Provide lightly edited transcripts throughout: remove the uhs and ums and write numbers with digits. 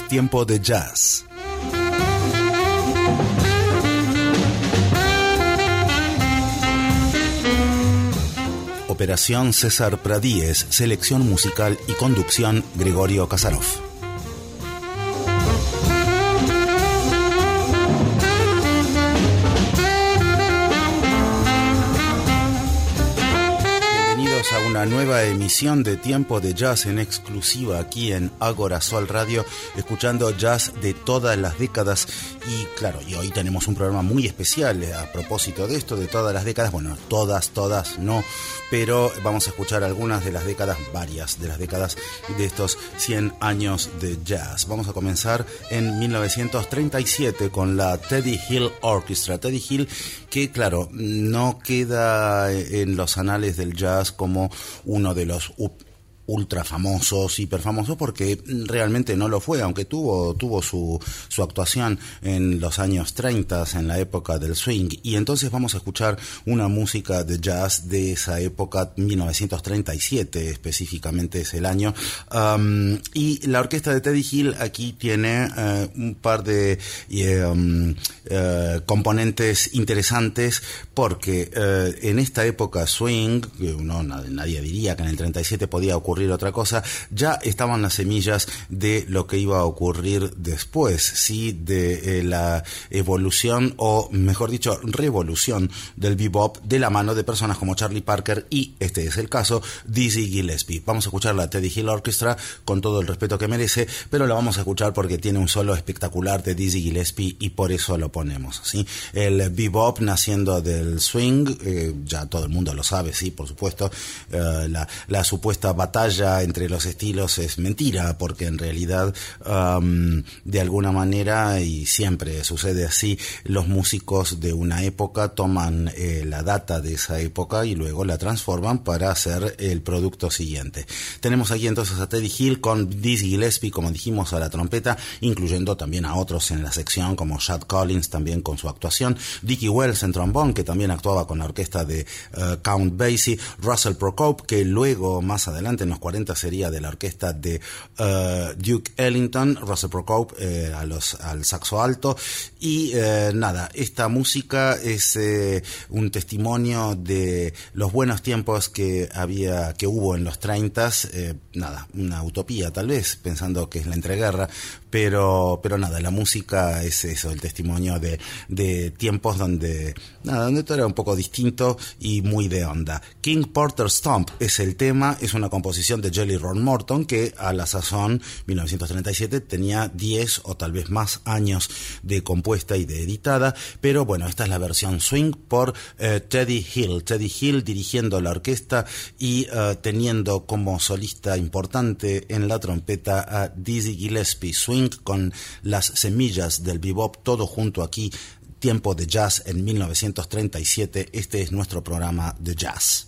Tiempo de Jazz. Operación César Pradíez, selección musical y conducción Gregorio Kasarov. A una nueva emisión de Tiempo de Jazz en exclusiva aquí en Agora Sol Radio, escuchando jazz de todas las décadas. Y claro, y hoy tenemos un programa muy especial a propósito de esto, de todas las décadas. Bueno, todas no, pero vamos a escuchar algunas de las décadas, varias de las décadas de estos 100 años de jazz. Vamos a comenzar en 1937 con la Teddy Hill Orchestra. Teddy Hill, que claro, no queda en los anales del jazz como uno de los ultra famosos, hiper famosos, porque realmente no lo fue, aunque tuvo su actuación en los años 30, en la época del swing. Y entonces vamos a escuchar una música de jazz de esa época, 1937 específicamente es el año. Y la orquesta de Teddy Hill aquí tiene un par de componentes interesantes, porque en esta época swing, que nadie diría que en el 37 podía ocurrir otra cosa, ya estaban las semillas de lo que iba a ocurrir después, ¿sí? De la evolución, o mejor dicho, revolución del bebop, de la mano de personas como Charlie Parker y, este es el caso, Dizzy Gillespie. Vamos a escuchar la Teddy Hill Orchestra con todo el respeto que merece, pero la vamos a escuchar porque tiene un solo espectacular de Dizzy Gillespie y por eso lo ponemos, ¿sí? El bebop naciendo del swing, ya todo el mundo lo sabe, sí, por supuesto. La supuesta batalla entre los estilos es mentira, porque en realidad de alguna manera, y siempre sucede así, los músicos de una época toman la data de esa época y luego la transforman para hacer el producto siguiente. Tenemos aquí entonces a Teddy Hill con Dizzy Gillespie, como dijimos, a la trompeta, incluyendo también a otros en la sección como Shad Collins también con su actuación, Dickie Wells en trombón, que también actuaba con la orquesta de Count Basie, Russell Procope, que luego más adelante en los 40 sería de la orquesta de Duke Ellington, Russell Procope al saxo alto. Y esta música es un testimonio de los buenos tiempos que hubo en los 30s, una utopía tal vez, pensando que es la entreguerra, pero la música es eso, el testimonio de tiempos donde todo era un poco distinto y muy de onda. King Porter Stomp es el tema, es una composición de Jelly Roll Morton, que a la sazón 1937 tenía 10 o tal vez más años de compuesta y de editada, pero bueno, esta es la versión swing por Teddy Hill dirigiendo la orquesta y teniendo como solista importante en la trompeta a Dizzy Gillespie. Swing con las semillas del bebop, todo junto aquí. Tiempo de Jazz en 1937. Este es nuestro programa de jazz.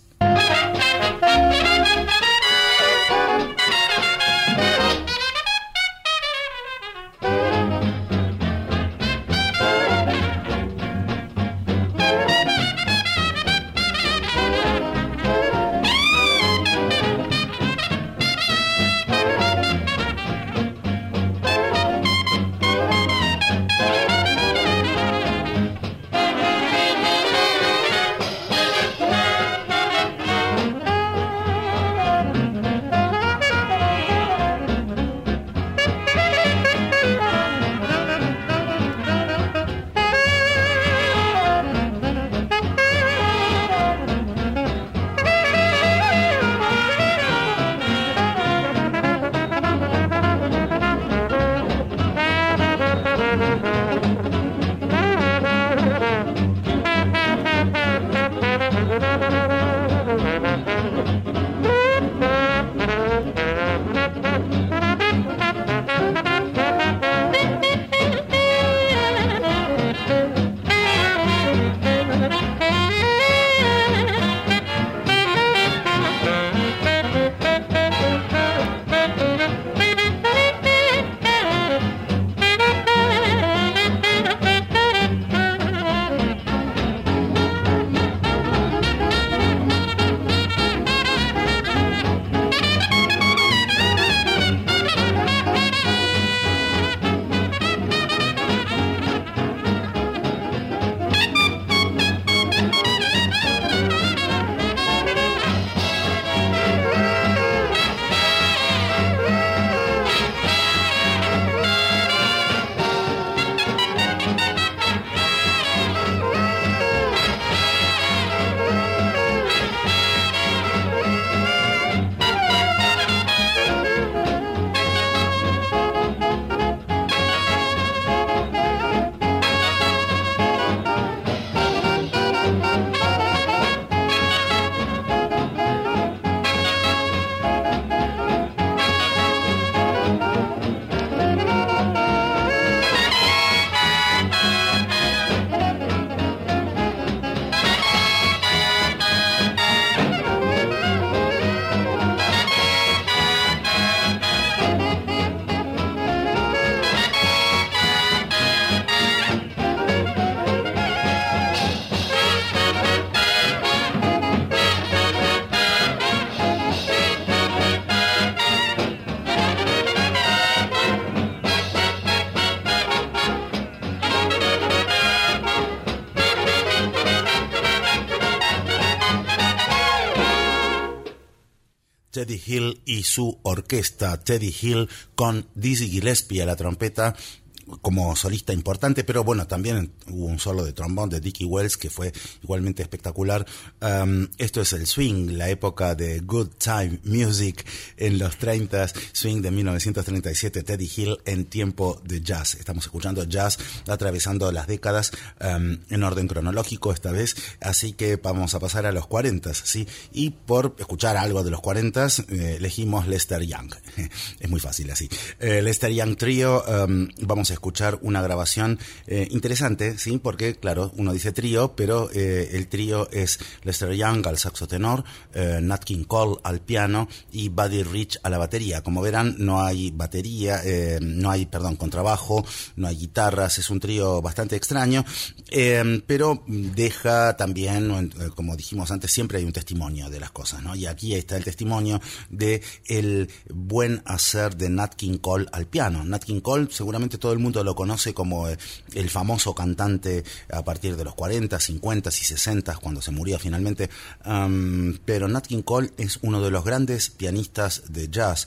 Teddy Hill y su orquesta, Teddy Hill con Dizzy Gillespie a la trompeta como solista importante, pero bueno, también hubo un solo de trombón de Dickie Wells que fue igualmente espectacular. Esto es el swing, la época de Good Time Music en los 30s, swing de 1937, Teddy Hill en tiempo de jazz. Estamos escuchando jazz atravesando las décadas en orden cronológico esta vez, así que vamos a pasar a los 40s, ¿sí? Y por escuchar algo de los 40s elegimos Lester Young. Es muy fácil así. Lester Young Trio, vamos a escuchar una grabación interesante, ¿sí? Porque, claro, uno dice trío, pero el trío es Lester Young al saxo tenor, Nat King Cole al piano y Buddy Rich a la batería. Como verán, no hay batería, contrabajo, no hay guitarras, es un trío bastante extraño, pero deja también, como dijimos antes, siempre hay un testimonio de las cosas, ¿no? Y aquí está el testimonio de el buen hacer de Nat King Cole al piano. Nat King Cole, seguramente todo el mundo lo conoce como el famoso cantante a partir de los 40, 50 y 60 cuando se murió finalmente, pero Nat King Cole es uno de los grandes pianistas de jazz,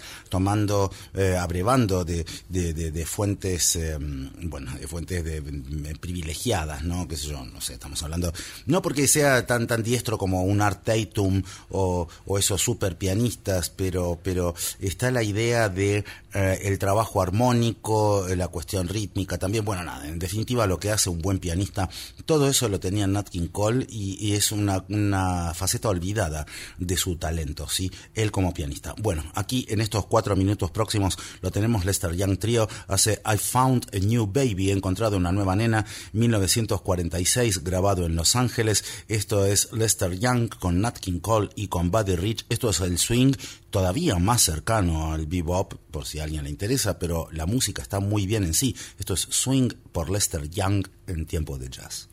abrevando de fuentes de fuentes privilegiadas, ¿no? Qué sé yo, no sé, estamos hablando, no porque sea tan diestro como un Art Tatum o esos super pianistas, pero está la idea de el trabajo armónico, la cuestión rítmica también, bueno, nada, en definitiva lo que hace un buen pianista, todo eso lo tenía Nat King Cole y es una faceta olvidada de su talento, ¿sí? Él como pianista. Bueno, aquí en estos 4 minutos próximos lo tenemos Lester Young Trio, hace I Found a New Baby, he encontrado una nueva nena, 1946, grabado en Los Ángeles. Esto es Lester Young con Nat King Cole y con Buddy Rich. Esto es el swing todavía más cercano al bebop, por si a alguien le interesa, pero la música está muy bien en sí. Esto es Swing por Lester Young en tiempo de jazz.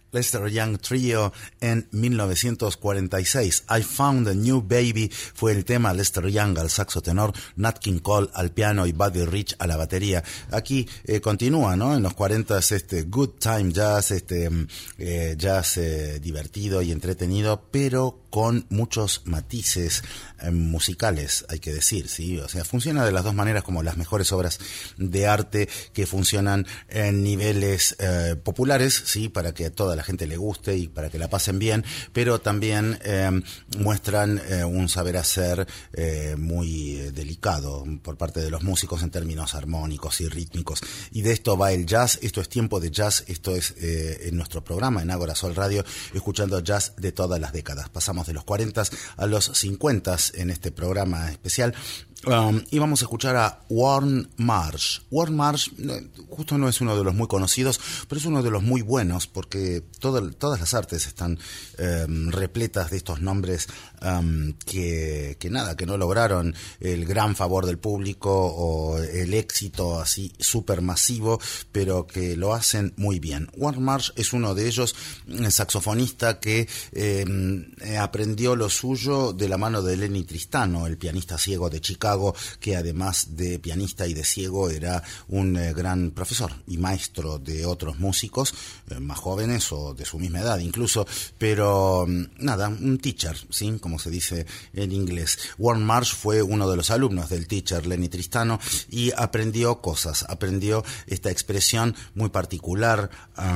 Lester Young Trio en 1946. I Found a New Baby fue el tema. Lester Young al saxo tenor, Nat King Cole al piano y Buddy Rich a la batería. Aquí continúa, ¿no? En los 40 este good time jazz, jazz divertido y entretenido, pero con muchos matices musicales, hay que decir, ¿sí? O sea, funciona de las dos maneras, como las mejores obras de arte que funcionan en niveles populares, ¿sí? Para que a toda la gente le guste y para que la pasen bien, pero también muestran un saber hacer muy delicado por parte de los músicos en términos armónicos y rítmicos. Y de esto va el jazz. Esto es Tiempo de Jazz. Esto es en nuestro programa en Ágora Sol Radio, escuchando jazz de todas las décadas. Pasamos de los 40 a los 50 en este programa especial. Y vamos a escuchar a Warren Marsh. Warren Marsh justo no es uno de los muy conocidos, pero es uno de los muy buenos, porque todas las artes están repletas de estos nombres que no lograron el gran favor del público o el éxito así súper masivo, pero que lo hacen muy bien. Warren Marsh es uno de ellos, saxofonista que aprendió lo suyo de la mano de Lenny Tristano, el pianista ciego de Chicago, que además de pianista y de ciego era un gran profesor y maestro de otros músicos más jóvenes o de su misma edad incluso, pero nada, un teacher, ¿sí? Como se dice en inglés. Warren Marsh fue uno de los alumnos del teacher Lenny Tristano y aprendió cosas, aprendió esta expresión muy particular,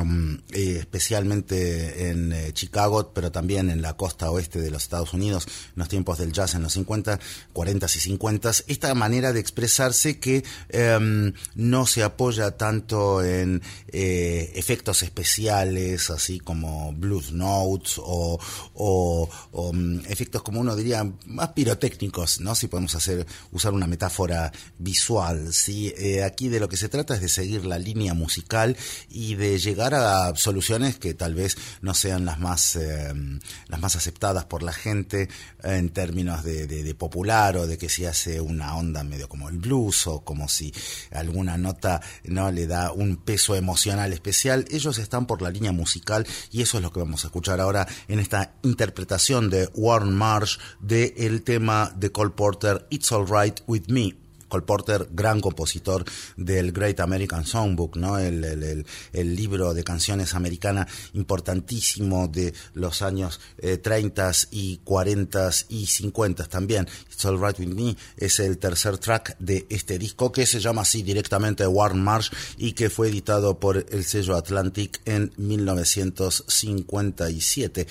especialmente en Chicago, pero también en la costa oeste de los Estados Unidos, en los tiempos del jazz en los 50, 40 y 50, esta manera de expresarse que no se apoya tanto en efectos especiales, así como blues notes o efectos, como uno diría, más pirotécnicos, ¿no? Si podemos usar una metáfora visual, ¿sí? Aquí de lo que se trata es de seguir la línea musical y de llegar a soluciones que tal vez no sean las más aceptadas por la gente en términos de popular, o de que se hace una onda medio como el blues, o como si alguna nota no le da un peso emocional especial. Ellos están por la línea musical y eso es lo que vamos a escuchar ahora en esta interpretación de Warren Marsh de el tema de Cole Porter, It's Alright With Me. Cole Porter, gran compositor del Great American Songbook, ¿no? El libro de canciones americana importantísimo de los años 30 y 40 y 50 también. It's All Right With Me es el tercer track de este disco, que se llama así directamente Warren Marsh y que fue editado por el sello Atlantic en 1957.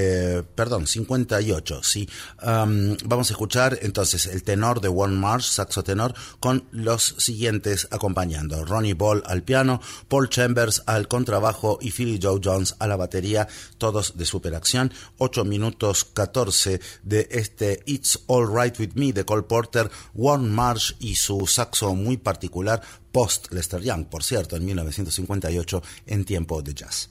58, sí. Vamos a escuchar entonces el tenor de Warren Marsh, saxo tenor, con los siguientes acompañando: Ronnie Ball al piano, Paul Chambers al contrabajo y Philly Joe Jones a la batería, todos de superacción. 8 minutos 14 de este It's All Right With Me de Cole Porter, Warren Marsh y su saxo muy particular, post Lester Young, por cierto, en 1958, en Tiempo de Jazz.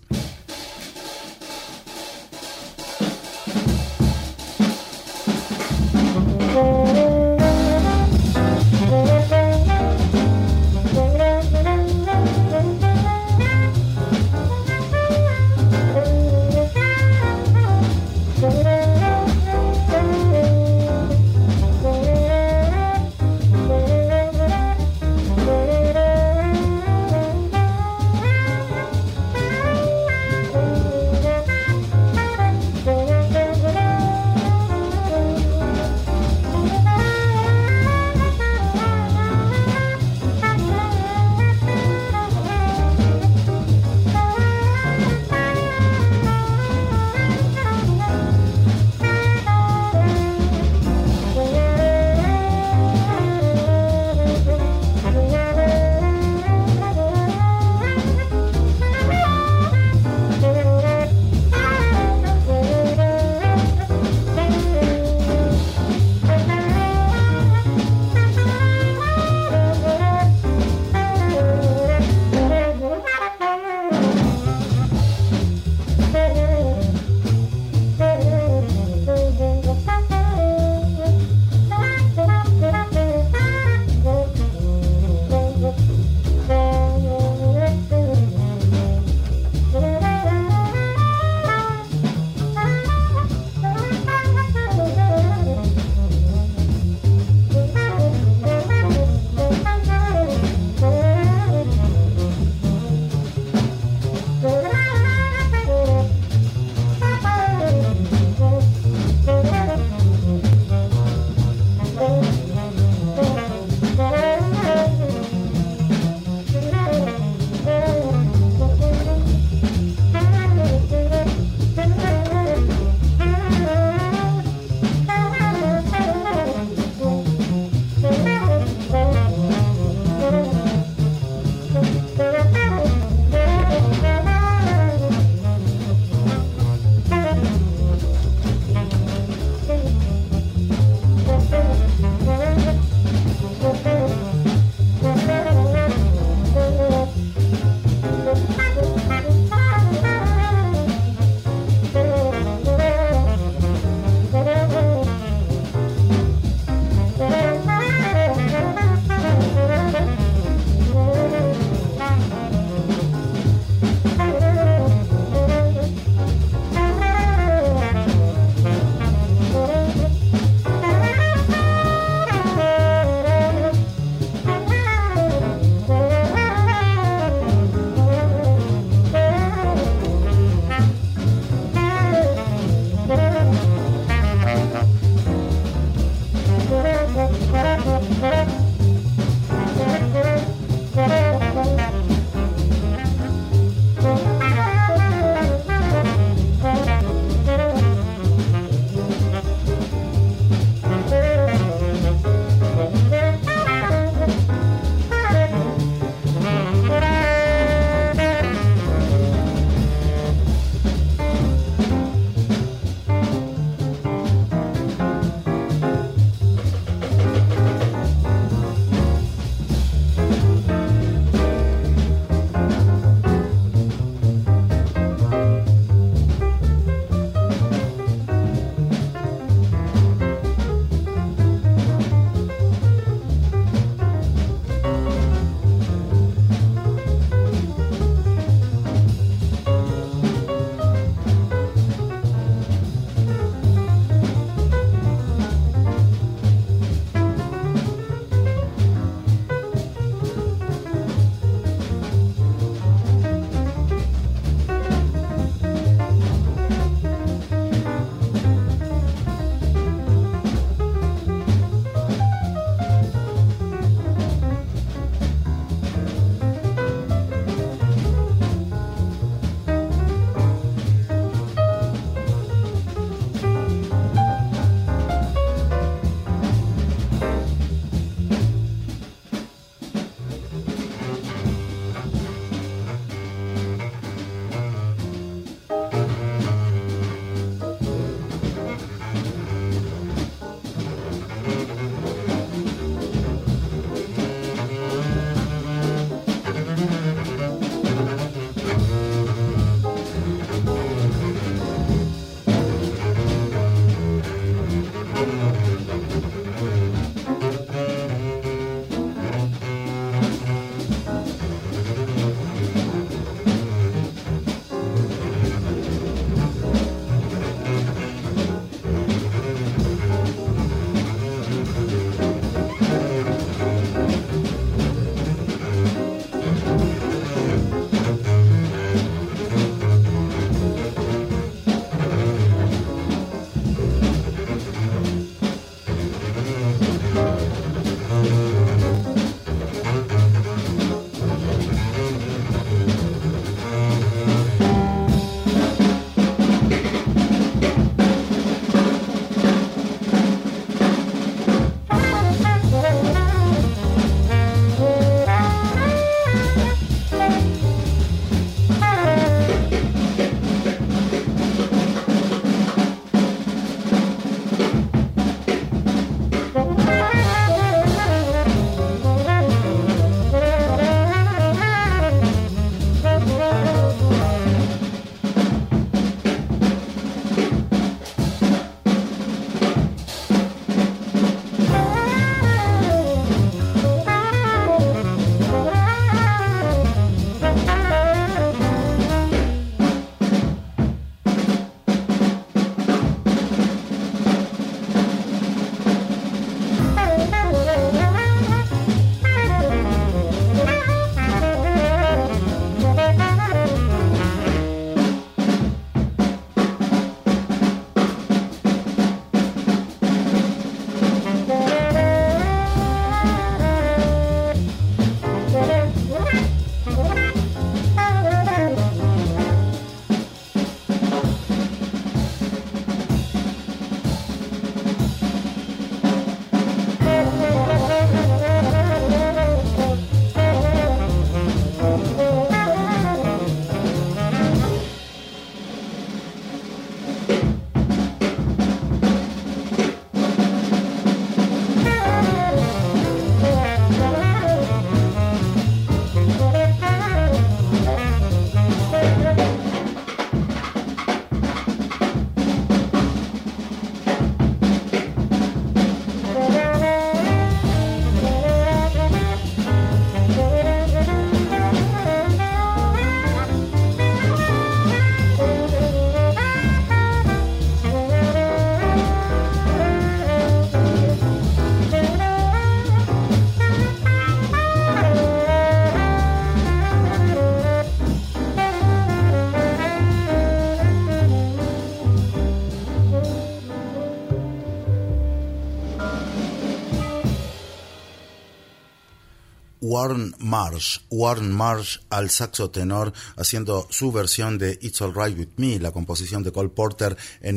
Warren Marsh al saxo tenor haciendo su versión de It's Alright With Me, la composición de Cole Porter en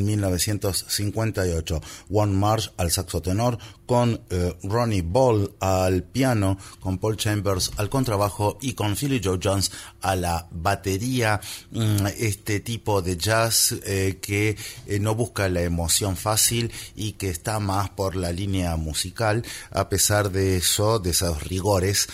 1958. Warren Marsh al saxo tenor con Ronnie Ball al piano, con Paul Chambers al contrabajo y con Philly Joe Jones a la batería. Este tipo de jazz que no busca la emoción fácil y que está más por la línea musical, a pesar de eso, de esos rigores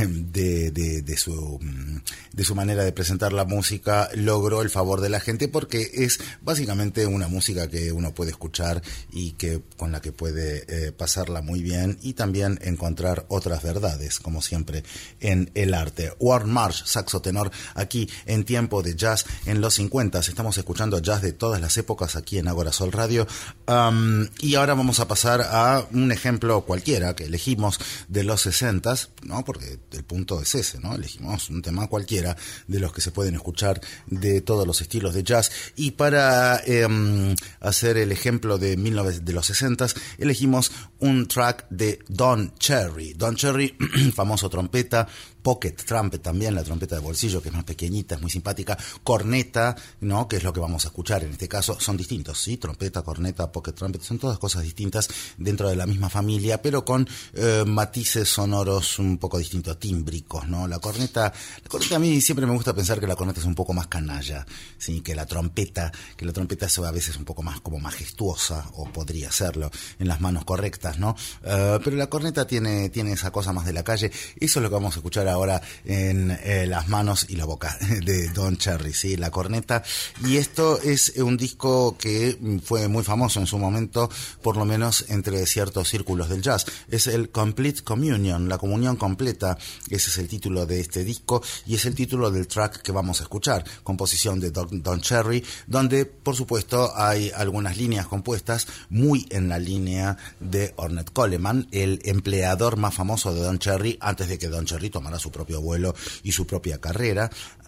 de su manera de presentar la música, logró el favor de la gente porque es básicamente una música que uno puede escuchar y que con la que puede pasarla muy bien y también encontrar otras verdades, como siempre en el arte. Warren Marsh, saxo tenor, aquí en Tiempo de Jazz en los 50. Estamos escuchando jazz de todas las épocas aquí en Agora Sol Radio. Y ahora vamos a pasar a un ejemplo cualquiera que elegimos de los 60, ¿no? Porque el punto es ese, ¿no? Elegimos un tema cualquiera de los que se pueden escuchar de todos los estilos de jazz. Y para hacer el ejemplo de los 60, elegimos un track de Don Cherry. Don Cherry, famoso trompeta, pocket trumpet también, la trompeta de bolsillo, que es más pequeñita, es muy simpática, corneta, ¿no? Que es lo que vamos a escuchar en este caso. Son distintos, ¿sí? Trompeta, corneta, pocket trumpet, son todas cosas distintas dentro de la misma familia, pero con matices sonoros un poco distintos, tímbricos, ¿no? La corneta a mí siempre me gusta pensar que la corneta es un poco más canalla, ¿sí? Que la trompeta es a veces un poco más como majestuosa, o podría serlo en las manos correctas, ¿no? Pero la corneta tiene esa cosa más de la calle. Eso es lo que vamos a escuchar ahora en las manos y la boca de Don Cherry, ¿sí? La corneta. Y esto es un disco que fue muy famoso en su momento, por lo menos entre ciertos círculos del jazz. Es el Complete Communion, la comunión completa. Ese es el título de este disco y es el título del track que vamos a escuchar, composición de Don Cherry, donde por supuesto hay algunas líneas compuestas muy en la línea de Ornette Coleman, el empleador más famoso de Don Cherry antes de que Don Cherry tomara su propio vuelo y su propia carrera.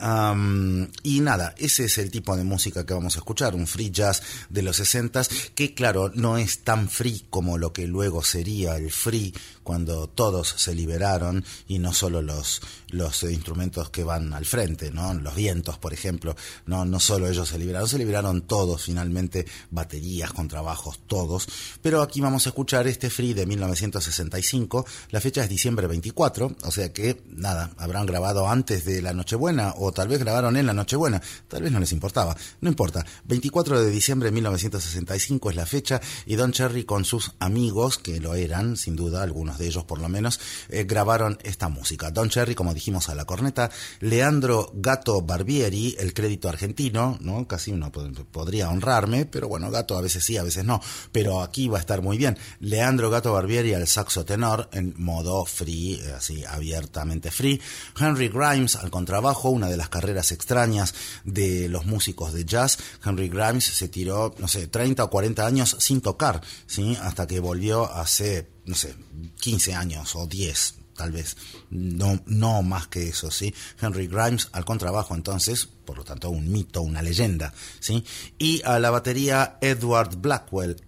Y nada, ese es el tipo de música que vamos a escuchar, un free jazz de los 60s, que claro, no es tan free como lo que luego sería el free cuando todos se liberaron, y no solo los instrumentos que van al frente, ¿no? Los vientos, por ejemplo, no solo ellos se liberaron todos finalmente, baterías, contrabajos, todos. Pero aquí vamos a escuchar este free de 1965, la fecha es diciembre 24, o sea que nada, habrán grabado antes de la Nochebuena, o tal vez grabaron en la Nochebuena, tal vez no les importaba, no importa. 24 de diciembre de 1965 es la fecha, y Don Cherry con sus amigos, que lo eran, sin duda, algunos de ellos por lo menos, grabaron esta música. Don Cherry, como dijimos, a la corneta, Leandro Gato Barbieri, el crédito argentino, ¿no? Casi uno podría honrarme, pero bueno, Gato a veces sí, a veces no, pero aquí va a estar muy bien. Leandro Gato Barbieri al saxo tenor, en modo free, así abiertamente free. Henry Grimes al contrabajo, una de las carreras extrañas de los músicos de jazz. Henry Grimes se tiró, 30 o 40 años sin tocar, ¿sí? Hasta que volvió hace, 15 años o 10, tal vez, no más que eso, ¿sí? Henry Grimes al contrabajo, entonces, por lo tanto, un mito, una leyenda, ¿sí? Y a la batería Ed Blackwell,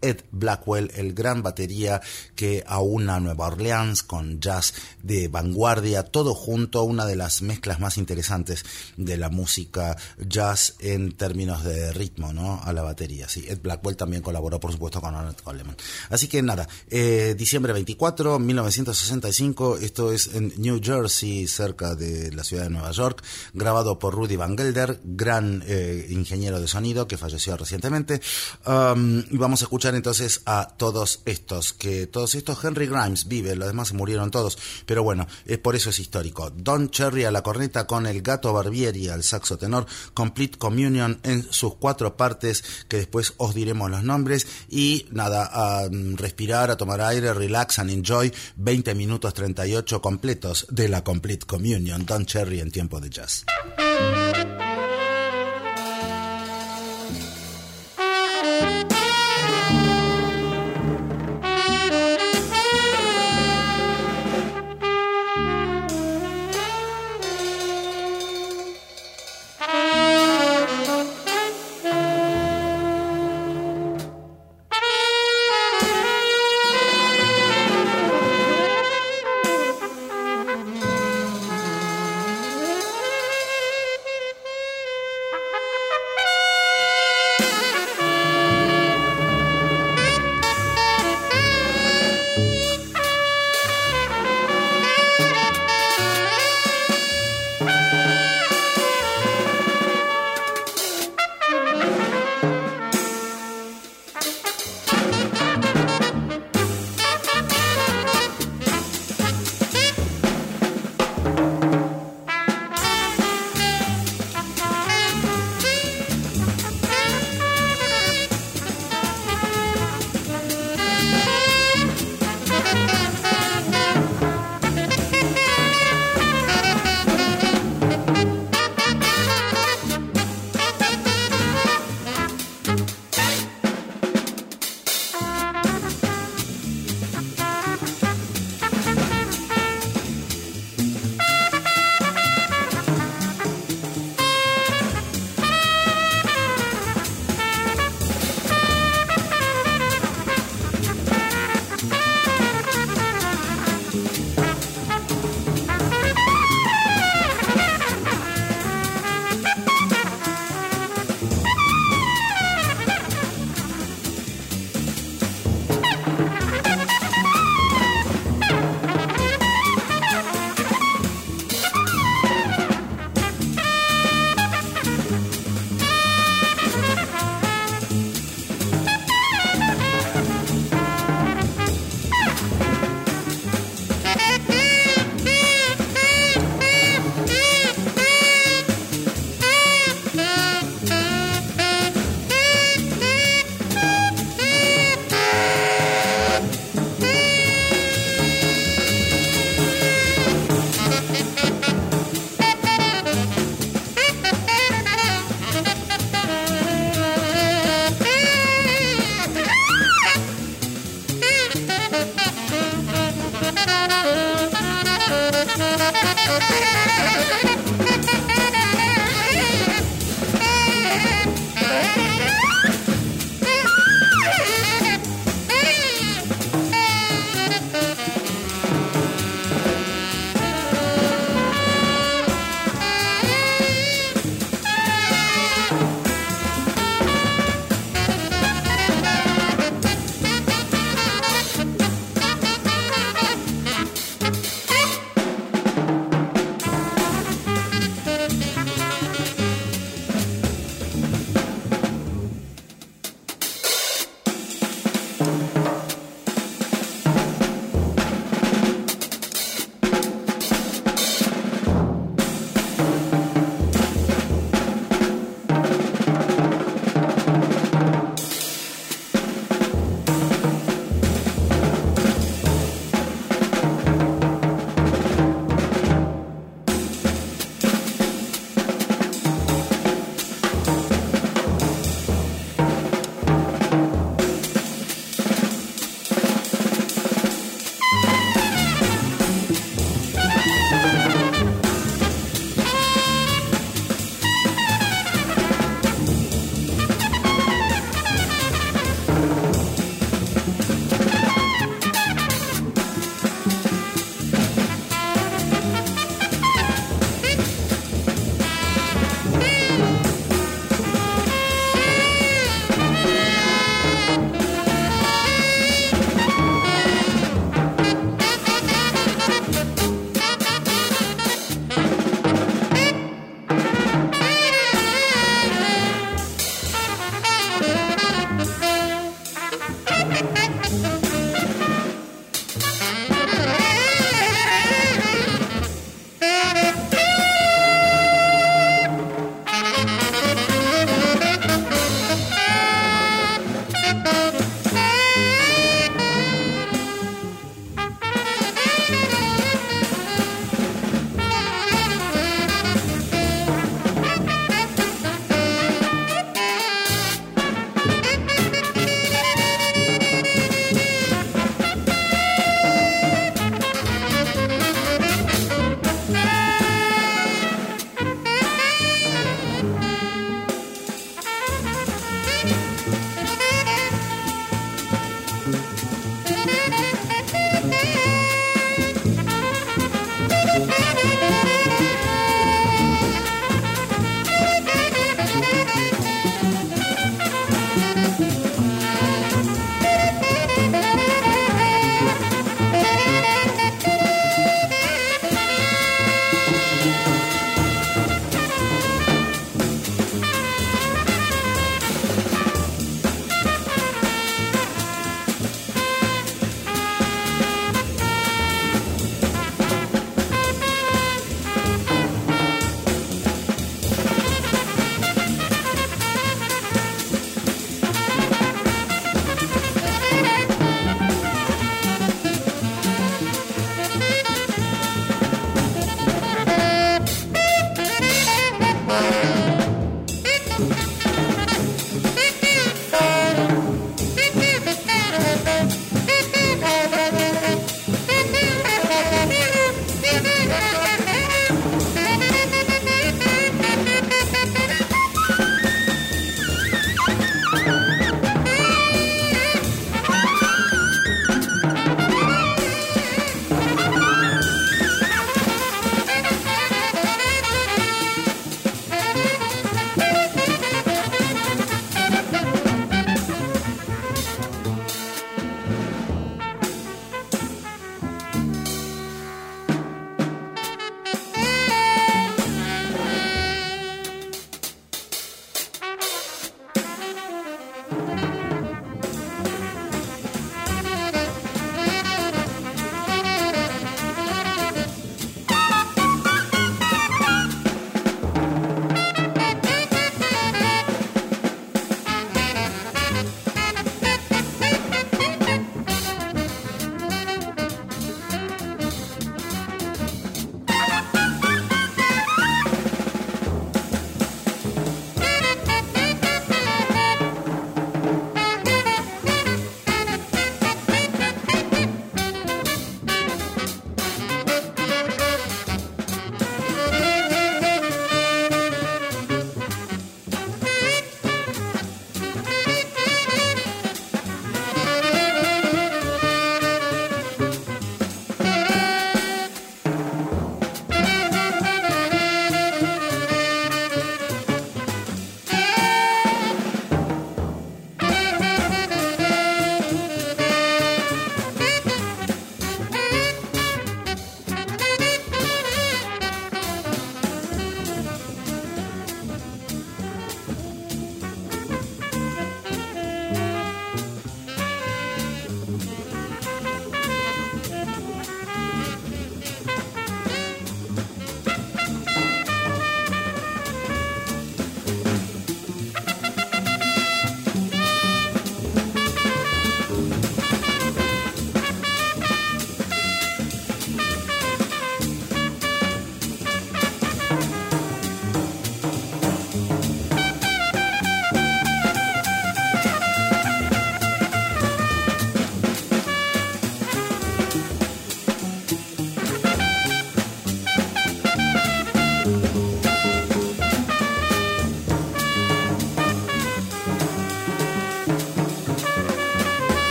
el gran batería que aúna Nueva Orleans con jazz de vanguardia, todo junto, una de las mezclas más interesantes de la música jazz en términos de ritmo, ¿no? A la batería, sí. Ed Blackwell también colaboró, por supuesto, con Ornette Coleman. Así que nada, diciembre 24, 1965, esto es en New Jersey, cerca de la ciudad de Nueva York, grabado por Rudy Van Gelder, gran ingeniero de sonido que falleció recientemente. Y vamos a escuchar entonces a todos estos Henry Grimes vive, los demás se murieron todos, pero bueno, por eso es histórico. Don Cherry a la corneta con el Gato Barbieri al saxo tenor, Complete Communion en sus 4 partes, que después os diremos los nombres, y nada, a respirar, a tomar aire, relax and enjoy, 20 minutos 38 completos de la Complete Communion, Don Cherry en Tiempo de Jazz.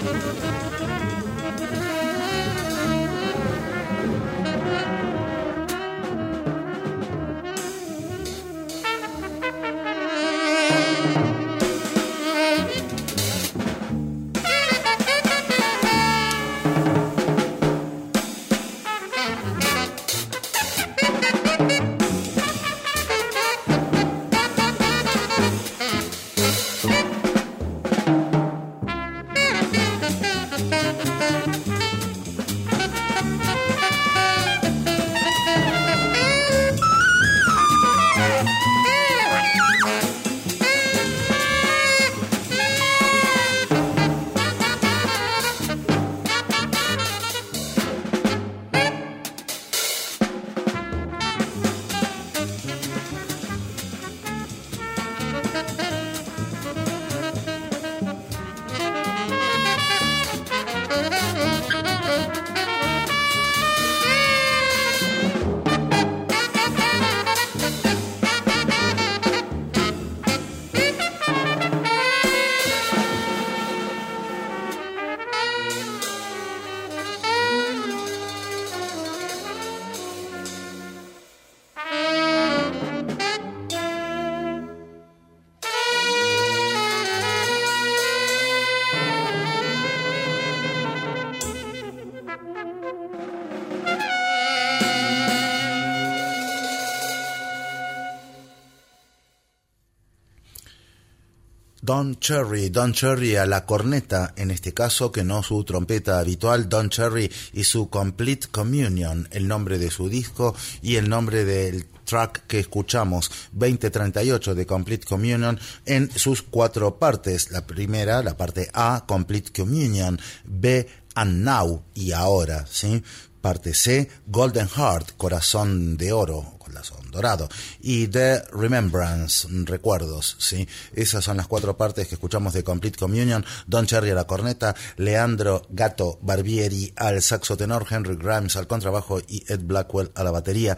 Don Cherry a la corneta, en este caso, que no su trompeta habitual. Don Cherry y su Complete Communion, el nombre de su disco y el nombre del track que escuchamos, 2038 de Complete Communion, en sus 4 partes. La primera, la parte A, Complete Communion; B, And Now, y ahora, ¿sí? Parte C, Golden Heart, corazón de oro, corazón dorado; y The Remembrance, recuerdos, ¿sí? Esas son las 4 partes que escuchamos de Complete Communion. Don Cherry a la corneta, Leandro Gato Barbieri al saxo tenor, Henry Grimes al contrabajo y Ed Blackwell a la batería.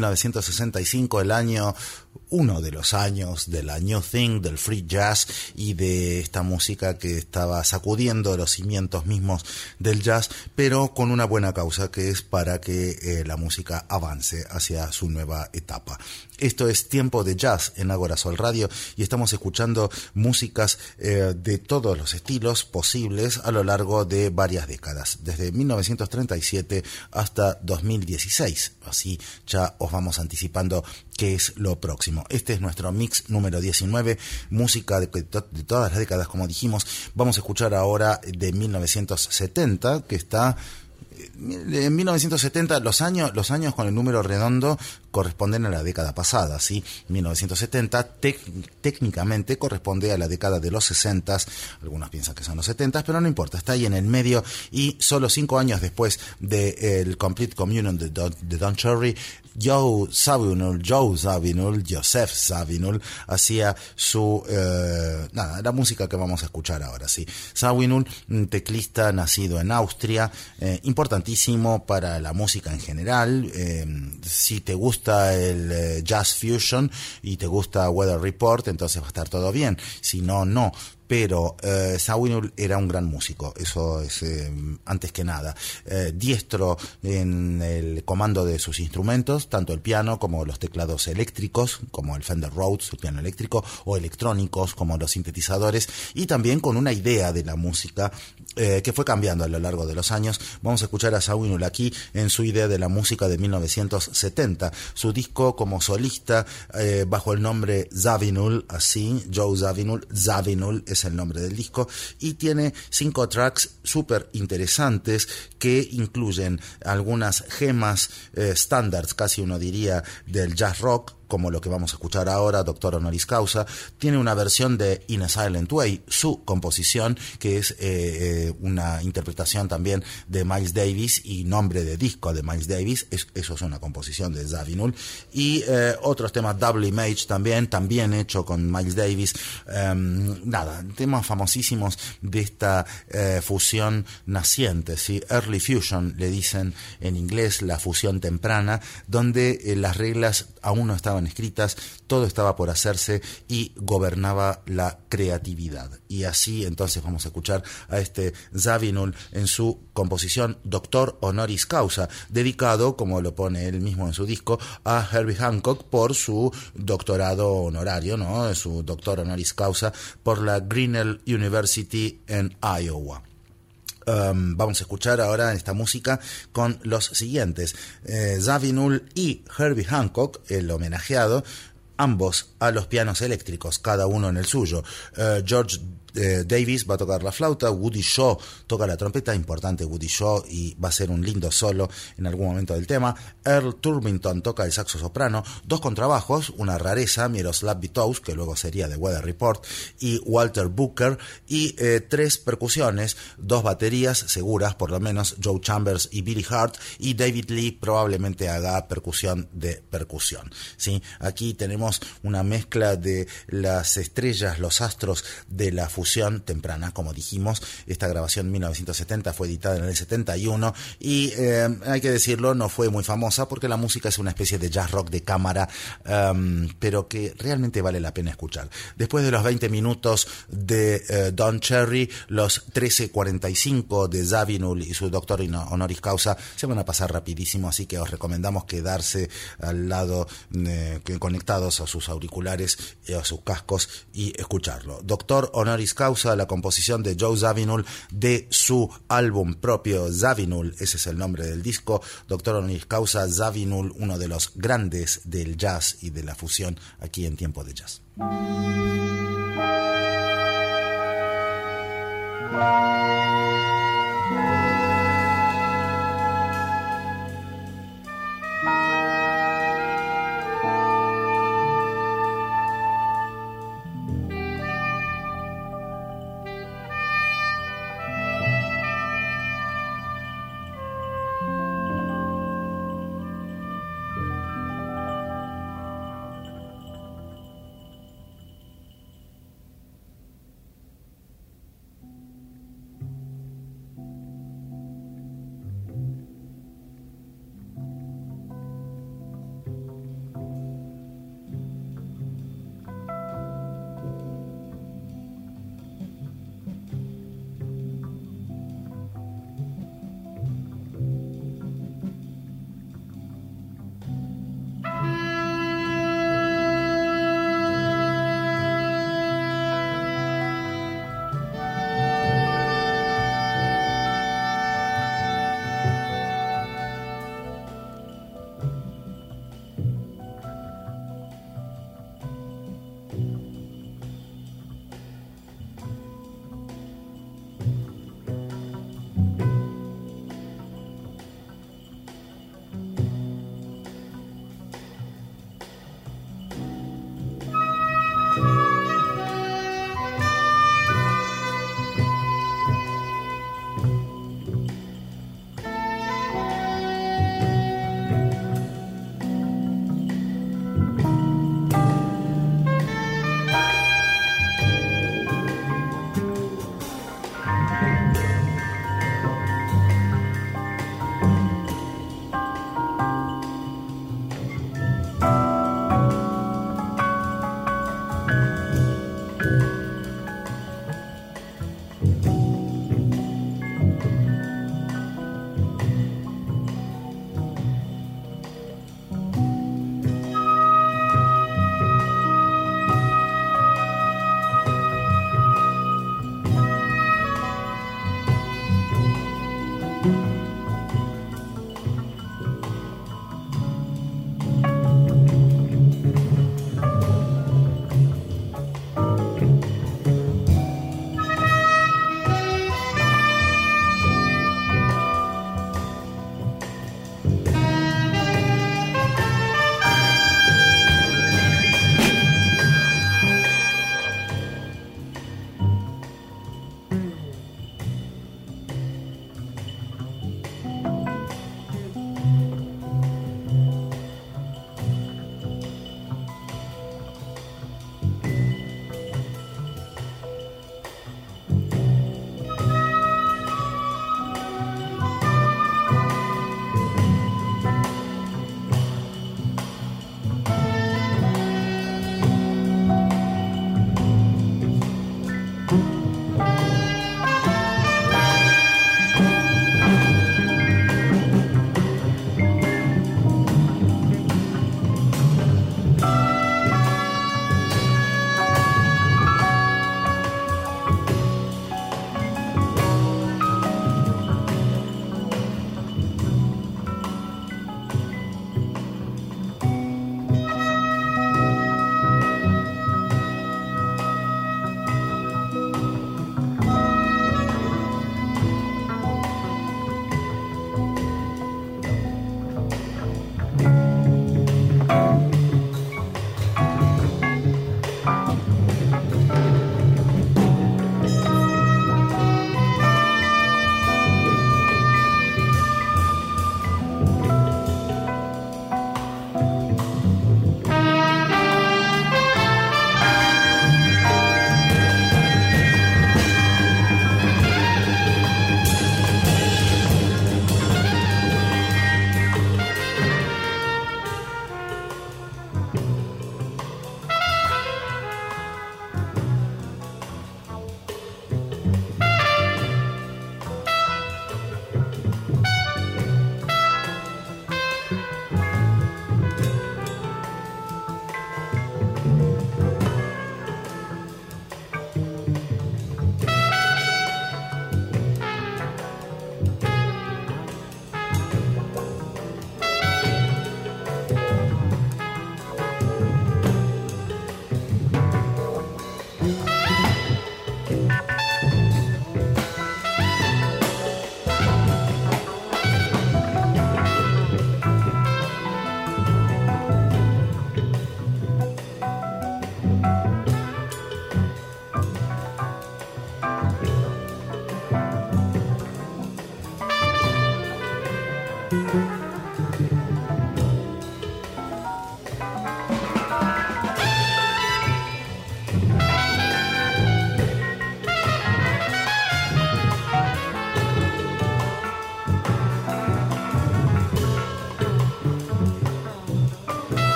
1965, el año, uno de los años de la New Thing, del free jazz y de esta música que estaba sacudiendo los cimientos mismos del jazz, pero con una buena causa, que es para que la música avance hacia su nueva etapa. Esto es Tiempo de Jazz en Agora Sol Radio y estamos escuchando músicas de todos los estilos posibles a lo largo de varias décadas, desde 1937 hasta 2016. Así ya os vamos anticipando qué es lo próximo. Este es nuestro mix número 19, música de todas las décadas, como dijimos. Vamos a escuchar ahora de 1970, que está... En 1970, los años con el número redondo corresponden a la década pasada, ¿sí? 1970 técnicamente corresponde a la década de los 60. Algunos piensan que son los 70, pero no importa, está ahí en el medio. Y solo 5 años después del Complete Communion de Don Cherry, Joseph Zawinul hacía su la música que vamos a escuchar ahora, sí. Zawinul, un teclista nacido en Austria, importantísimo para la música en general. Si te gusta el jazz fusion y te gusta Weather Report, entonces va a estar todo bien. Si no, no. Pero Zawinul era un gran músico, eso es antes que nada. Diestro en el comando de sus instrumentos, tanto el piano como los teclados eléctricos, como el Fender Rhodes, el piano eléctrico, o electrónicos, como los sintetizadores, y también con una idea de la música que fue cambiando a lo largo de los años. Vamos a escuchar a Zawinul aquí en su idea de la música de 1970. Su disco como solista, bajo el nombre Zawinul, así, Joe Zawinul es el nombre del disco, y tiene 5 tracks súper interesantes que incluyen algunas gemas standards, casi uno diría, del jazz rock, como lo que vamos a escuchar ahora, Doctor Honoris Causa. Tiene una versión de In a Silent Way, su composición, que es una interpretación también de Miles Davis y nombre de disco de Miles Davis. Eso es una composición de Zawinul. Y otros temas, Double Image también hecho con Miles Davis. Temas famosísimos de esta fusión naciente, ¿sí? Early Fusion, le dicen en inglés, la fusión temprana, donde las reglas aún no estaban estaban escritas, todo estaba por hacerse y gobernaba la creatividad. Y así entonces vamos a escuchar a este Zawinul en su composición Doctor Honoris Causa, dedicado, como lo pone él mismo en su disco, a Herbie Hancock por su doctorado honorario, ¿no? Su doctor honoris causa por la Grinnell University en Iowa. Vamos a escuchar ahora esta música con los siguientes: Zawinul y Herbie Hancock, el homenajeado, ambos a los pianos eléctricos, cada uno en el suyo. George Davis va a tocar la flauta, Woody Shaw toca la trompeta, importante Woody Shaw, y va a ser un lindo solo en algún momento del tema. Earl Turbington toca el saxo soprano, dos contrabajos, una rareza, Miroslav Vitous, que luego sería de Weather Report, y Walter Booker, y tres percusiones, dos baterías seguras, por lo menos, Joe Chambers y Billy Hart, y David Lee probablemente haga percusión de percusión, ¿sí? Aquí tenemos una mezcla de las estrellas, los astros de la fusión temprana, como dijimos. Esta grabación en 1970 fue editada en el 71 y hay que decirlo, no fue muy famosa porque la música es una especie de jazz rock de cámara, pero que realmente vale la pena escuchar. Después de los 20 minutos de Don Cherry, los 13:45 de Zawinul y su doctor honoris causa se van a pasar rapidísimo, así que os recomendamos quedarse al lado, conectados a sus auriculares y a sus cascos y escucharlo. Doctor honoris causa, la composición de Joe Zawinul de su álbum propio Zawinul, ese es el nombre del disco, Doctor honoris causa Zawinul, uno de los grandes del jazz y de la fusión aquí en Tiempo de Jazz.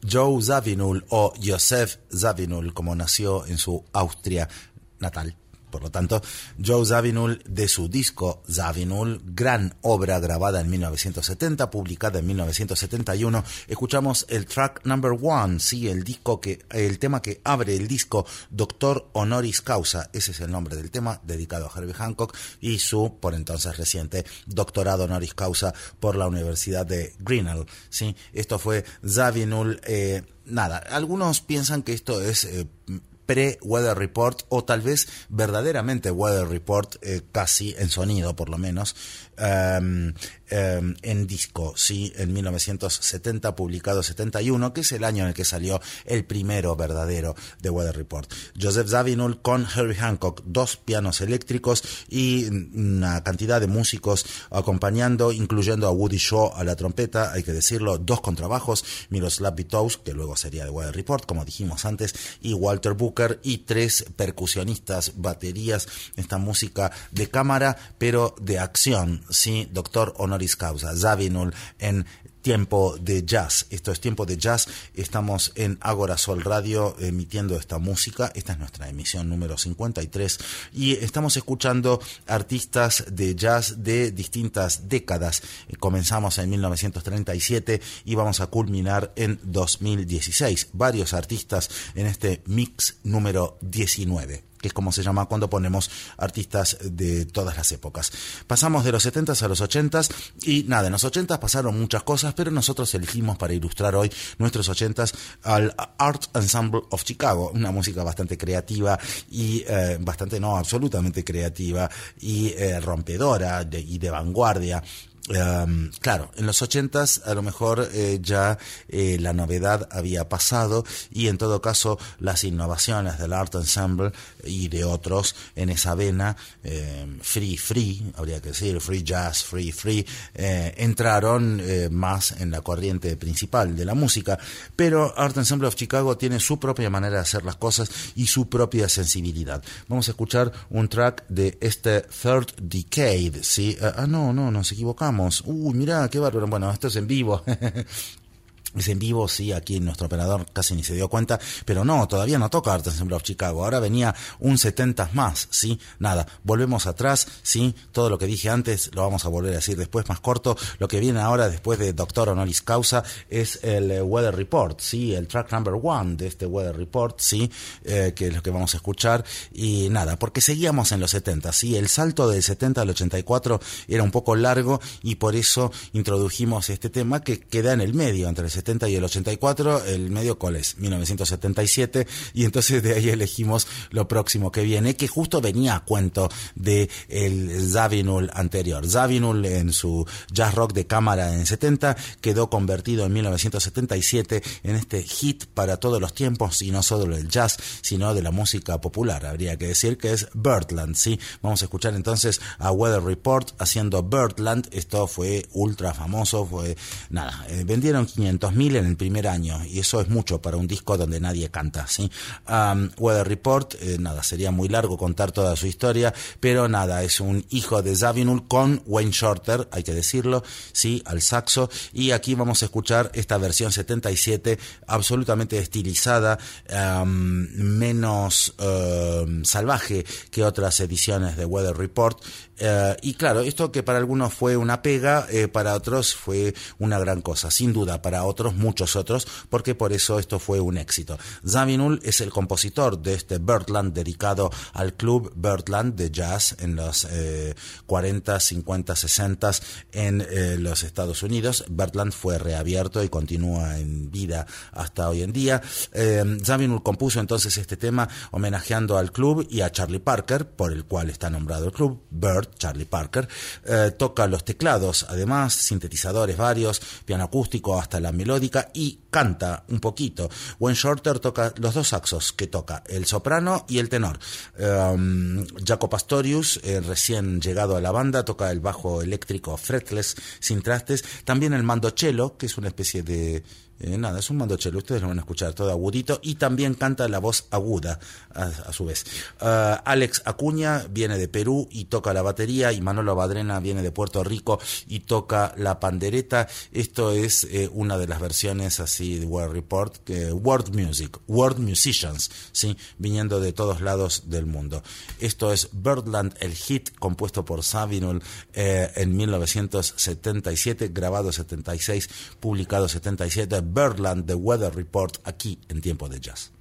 Joe Zawinul o Joseph Zawinul, como nació en su Austria natal. Por lo tanto, Joe Zawinul, de su disco Zawinul, gran obra grabada en 1970, publicada en 1971, escuchamos el track number one, sí, el tema que abre el disco, Doctor Honoris Causa. Ese es el nombre del tema, dedicado a Herbie Hancock y su, por entonces reciente, doctorado honoris causa por la Universidad de Grinnell. Sí, esto fue Zawinul. Algunos piensan que esto es pre-Weather Report, o tal vez verdaderamente Weather Report, casi en sonido por lo menos, en disco, sí, en 1970, publicado 71, que es el año en el que salió el primero verdadero de Weather Report. Joseph Zawinul con Herbie Hancock, 2 pianos eléctricos y una cantidad de músicos acompañando, incluyendo a Woody Shaw a la trompeta, hay que decirlo, 2 contrabajos, Miroslav Vitous, que luego sería de Weather Report, como dijimos antes, y Walter Booker, y 3 percusionistas, baterías, esta música de cámara, pero de acción, sí, Doctor Honoris Causa, Zawinul en Tiempo de Jazz. Esto es Tiempo de Jazz. Estamos en Agora Sol Radio emitiendo esta música. Esta es nuestra emisión número 53 y estamos escuchando artistas de jazz de distintas décadas. Comenzamos en 1937 y vamos a culminar en 2016. Varios artistas en este mix número 19. Que es como se llama cuando ponemos artistas de todas las épocas. Pasamos de los 70s a los 80s y nada, en los 80s pasaron muchas cosas, pero nosotros elegimos para ilustrar hoy nuestros 80s al Art Ensemble of Chicago, una música bastante creativa y absolutamente creativa y rompedora y de vanguardia. Claro, en los 80s a lo mejor ya la novedad había pasado y en todo caso las innovaciones del Art Ensemble y de otros en esa vena free, habría que decir, free jazz, free, entraron más en la corriente principal de la música, pero Art Ensemble of Chicago tiene su propia manera de hacer las cosas y su propia sensibilidad. Vamos a escuchar un track de este Third Decade, ¿sí? No, nos equivocamos. Uy, mirá, qué bárbaro. Bueno, esto es en vivo. Es en vivo, sí, aquí nuestro operador casi ni se dio cuenta, pero no, todavía no toca Art Ensemble of Chicago, ahora venía un 70s más, sí, nada, volvemos atrás, sí, todo lo que dije antes lo vamos a volver a decir después más corto, lo que viene ahora después de Doctor Honoris Causa es el Weather Report, sí, el track number one de este Weather Report, sí, que es lo que vamos a escuchar, y nada, porque seguíamos en los 70, sí, el salto del 70 al 84 era un poco largo y por eso introdujimos este tema que queda en el medio, entre el 70 y el 84, el medio ¿cuál es? 1977, y entonces de ahí elegimos lo próximo que viene, que justo venía a cuento de el Zawinul anterior. Zawinul en su jazz rock de cámara en 70 quedó convertido en 1977 en este hit para todos los tiempos, y no solo del jazz, sino de la música popular, habría que decir que es Birdland, ¿sí? Vamos a escuchar entonces a Weather Report haciendo Birdland. Esto fue ultra famoso, vendieron 500.000 en el primer año, y eso es mucho para un disco donde nadie canta, ¿sí? Weather Report, sería muy largo contar toda su historia, pero es un hijo de Zawinul con Wayne Shorter, hay que decirlo, sí, al saxo, y aquí vamos a escuchar esta versión 77, absolutamente estilizada, menos salvaje que otras ediciones de Weather Report, y claro, esto que para algunos fue una pega, para otros fue una gran cosa, sin duda, para otros, muchos otros, porque por eso esto fue un éxito. Zawinul es el compositor de este Birdland dedicado al club Birdland de jazz en los 40, 50, 60 en los Estados Unidos. Birdland fue reabierto y continúa en vida hasta hoy en día. Zawinul compuso entonces este tema homenajeando al club y a Charlie Parker, por el cual está nombrado el club, Bird, Charlie Parker. Toca los teclados, además, sintetizadores varios, piano acústico hasta la melódica, y canta un poquito. Wayne Shorter toca los 2 saxos que toca, el soprano y el tenor. Jaco Pastorius, recién llegado a la banda, toca el bajo eléctrico fretless, sin trastes. También el mandocello, que es una especie de Nada, es un mandolchelo, ustedes lo van a escuchar todo agudito y también canta la voz aguda a su vez. Alex Acuña viene de Perú y toca la batería, y Manolo Badrena viene de Puerto Rico y toca la pandereta. Esto es una de las versiones así de World Report, World Music, World Musicians, ¿sí? Viniendo de todos lados del mundo. Esto es Birdland, el hit compuesto por Savinul en 1977, grabado 76, publicado 77, Birdland, The Weather Report, aquí en Tiempo de Jazz.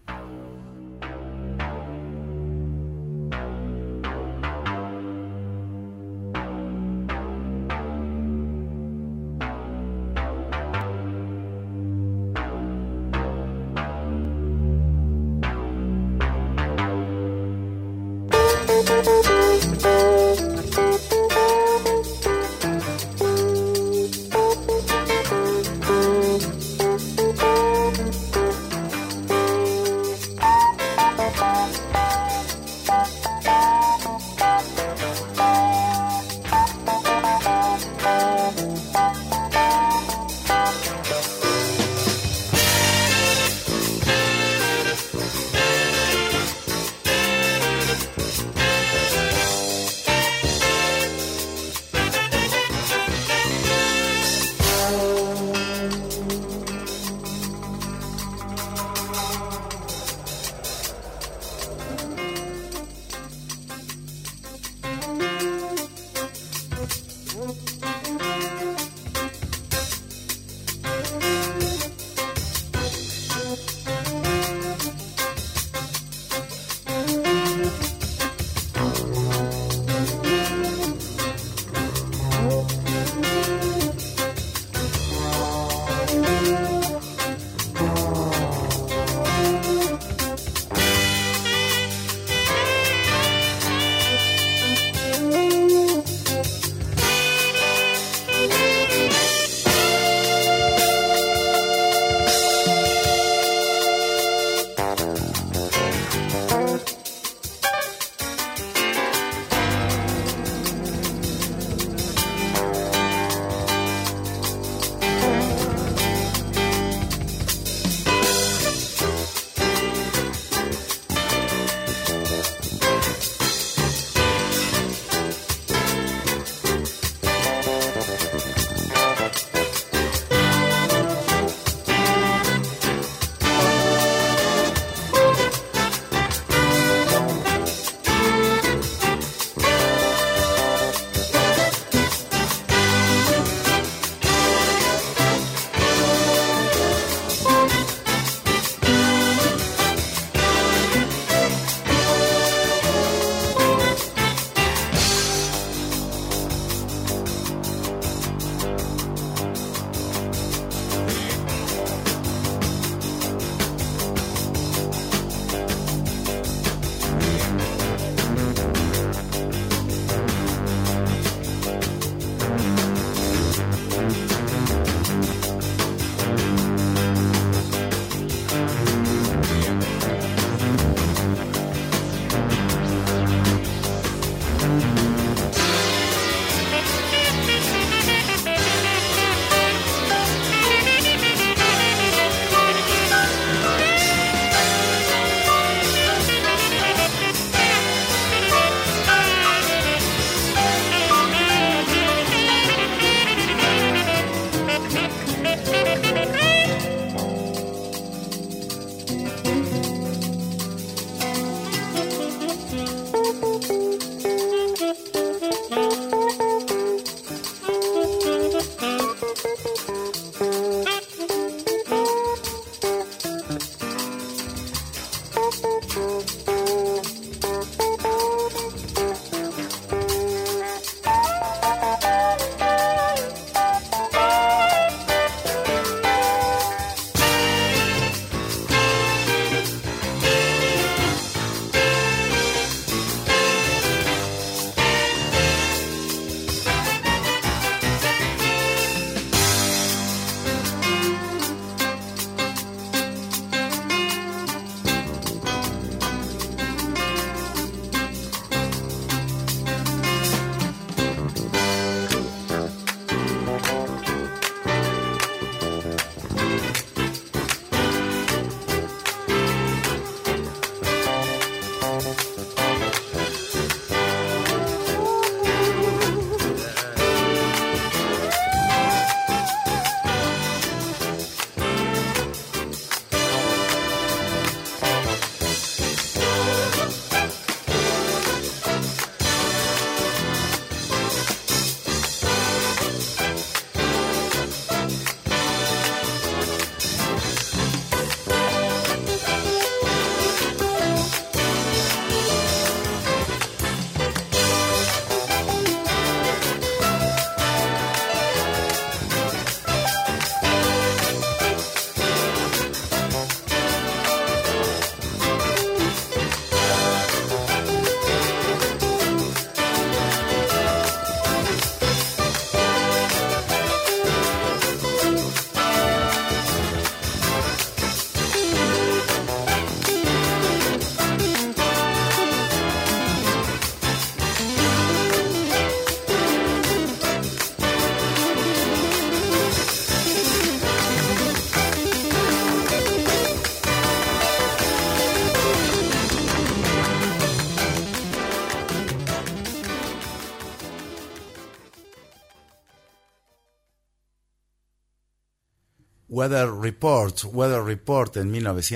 Weather Report en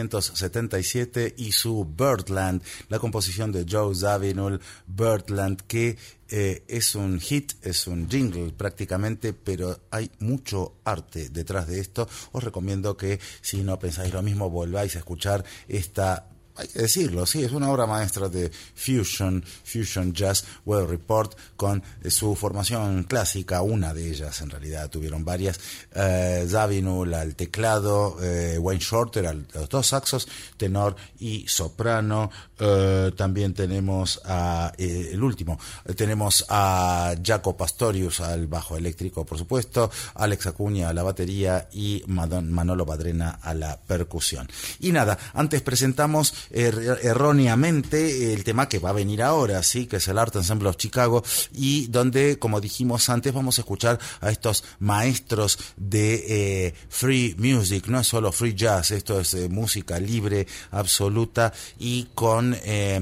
1977 y su Birdland, la composición de Joe Zawinul, Birdland, que es un hit, es un jingle prácticamente, pero hay mucho arte detrás de esto. Os recomiendo que, si no pensáis lo mismo, volváis a escuchar esta, hay que decirlo, sí, es una obra maestra de Fusion Jazz, Weather Report, con su formación clásica, una de ellas en realidad, tuvieron varias, Zawinul al teclado, Wayne Shorter a los dos saxos, tenor y soprano, también tenemos a, el último, tenemos a Jaco Pastorius al bajo eléctrico, por supuesto, Alex Acuña a la batería y Manolo Badrena a la percusión. Y nada, antes presentamos erróneamente el tema que va a venir ahora, sí, que es el Art Ensemble of Chicago, y donde, como dijimos antes, vamos a escuchar a estos maestros de free music, no es solo free jazz, esto es música libre absoluta y con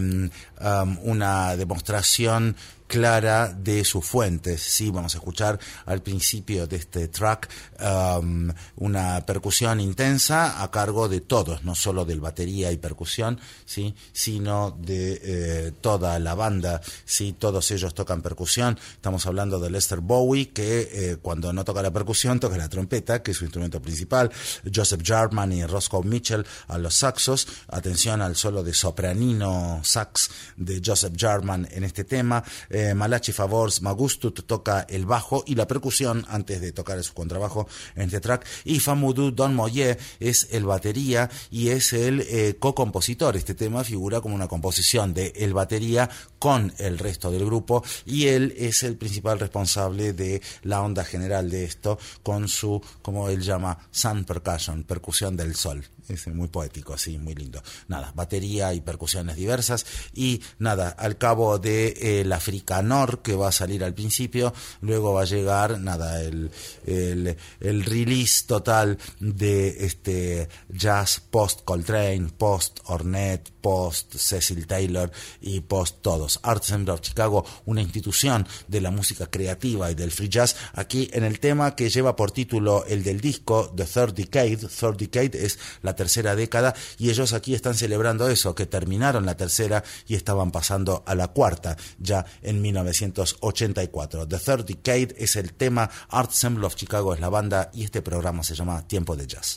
una demostración clara de sus fuentes. Sí, vamos a escuchar al principio de este track una percusión intensa a cargo de todos, no solo del batería y percusión, sí, sino de toda la banda. Sí, todos ellos tocan percusión. Estamos hablando de Lester Bowie, que cuando no toca la percusión toca la trompeta, que es su instrumento principal. Joseph Jarman y Roscoe Mitchell a los saxos. Atención al solo de sopranino sax de Joseph Jarman en este tema. Malachi Favors Magustut toca el bajo y la percusión antes de tocar su contrabajo en este track, y Famoudou Don Moye es el batería y es el co-compositor. Este tema figura como una composición de el batería con el resto del grupo y él es el principal responsable de la onda general de esto con su, como él llama, sun percussion, percusión del sol. Es muy poético, así, muy lindo. Nada, batería y percusiones diversas. Y nada, al cabo de el Africanor, que va a salir al principio, luego va a llegar, nada, el release total de este jazz post Coltrane, post Ornette, post Cecil Taylor y post todos. Art Ensemble of Chicago, una institución de la música creativa y del free jazz. Aquí en el tema que lleva por título el del disco, The Third Decade. Third Decade es la tercera década, y ellos aquí están celebrando eso, que terminaron la tercera y estaban pasando a la cuarta ya en 1984. The Third Decade es el tema, Art Ensemble of Chicago es la banda y este programa se llama Tiempo de Jazz.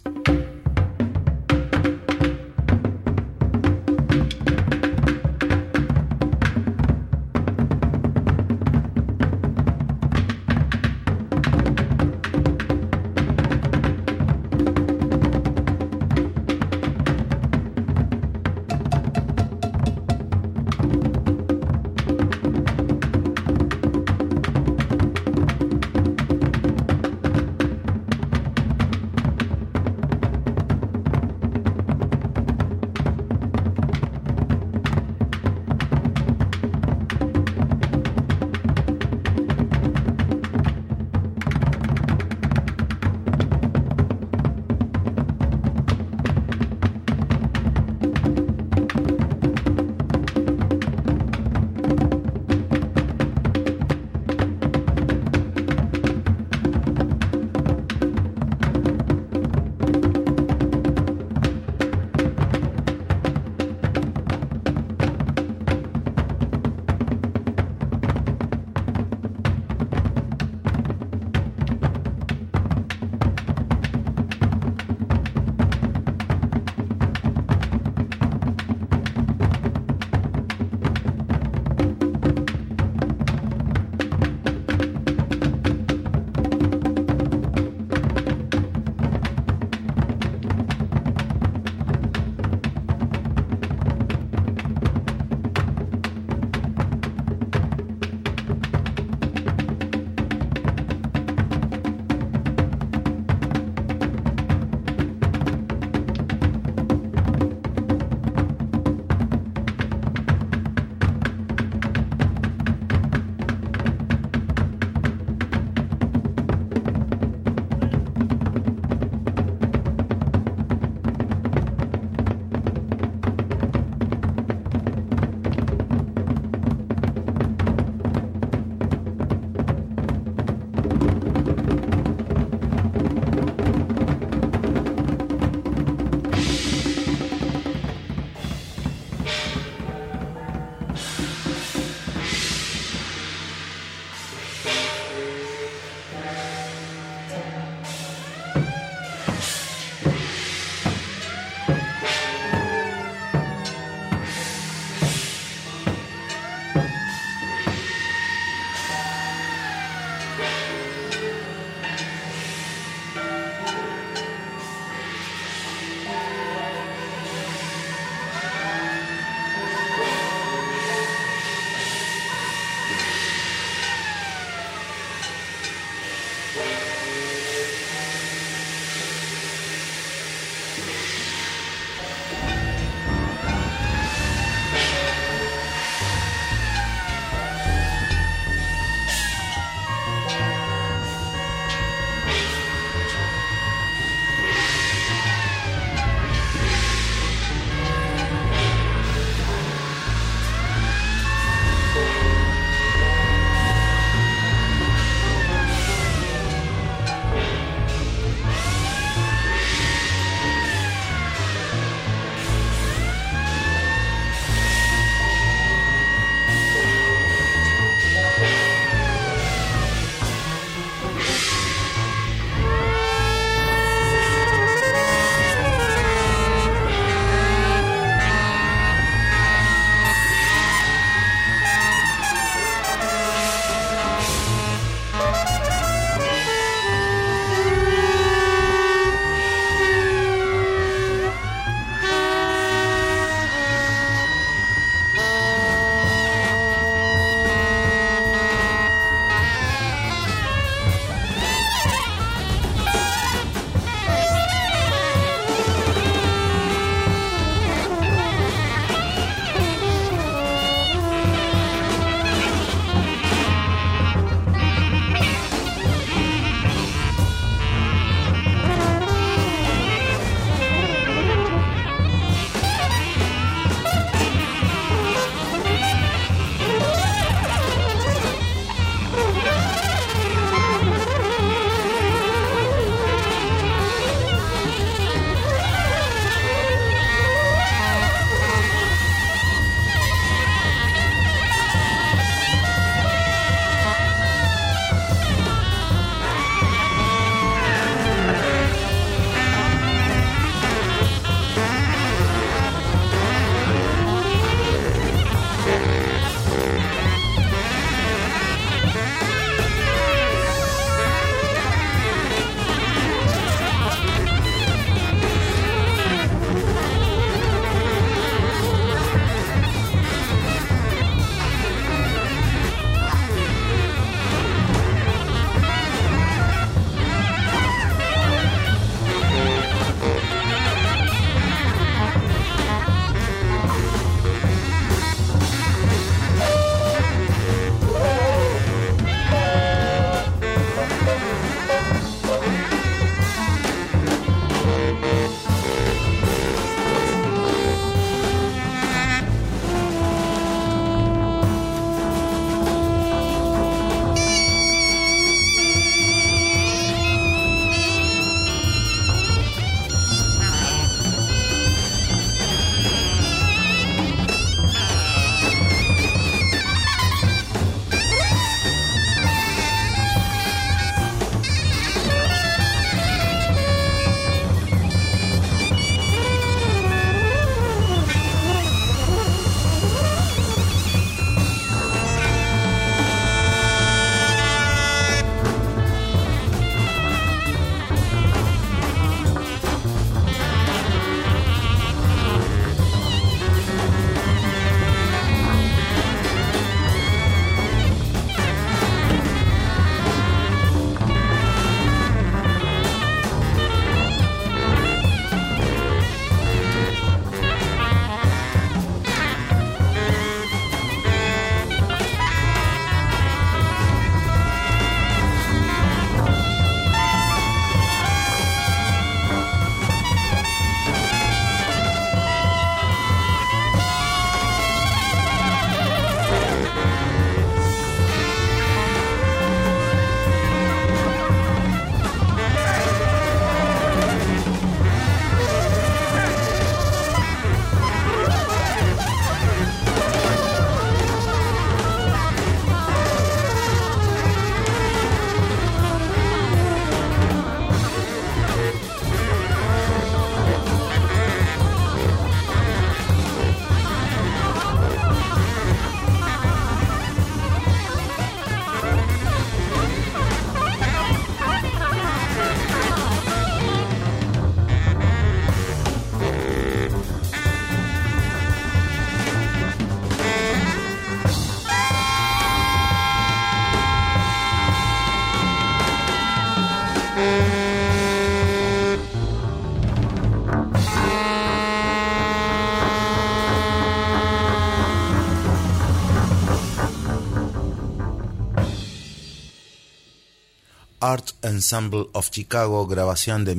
Art Ensemble of Chicago, grabación de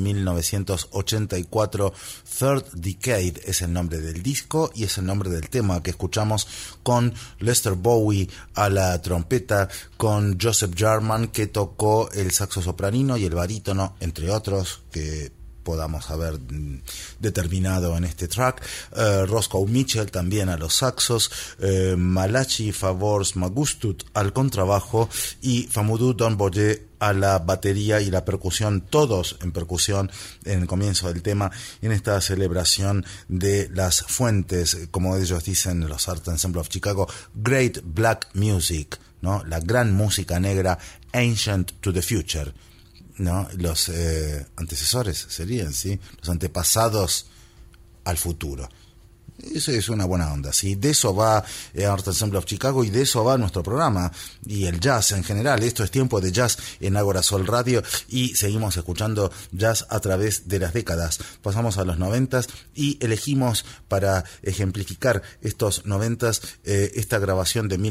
1984. Third Decade es el nombre del disco y es el nombre del tema que escuchamos, con Lester Bowie a la trompeta, con Joseph Jarman que tocó el saxo sopranino y el barítono, entre otros que podamos haber determinado en este track, Roscoe Mitchell también a los saxos, Malachi Favors Magustut al contrabajo y Famoudou Donboye a la batería y la percusión, todos en percusión en el comienzo del tema, en esta celebración de las fuentes, como ellos dicen, los Art Ensemble of Chicago, Great Black Music, ¿no? La gran música negra, Ancient to the Future, ¿no? Los antecesores serían, ¿sí? Los antepasados al futuro. Eso es una buena onda, ¿sí? De eso va Art Ensemble of Chicago y de eso va nuestro programa y el jazz en general. Esto es Tiempo de Jazz en Ágora Sol Radio y seguimos escuchando jazz a través de las décadas. Pasamos a los 90s y elegimos para ejemplificar estos 90s esta grabación de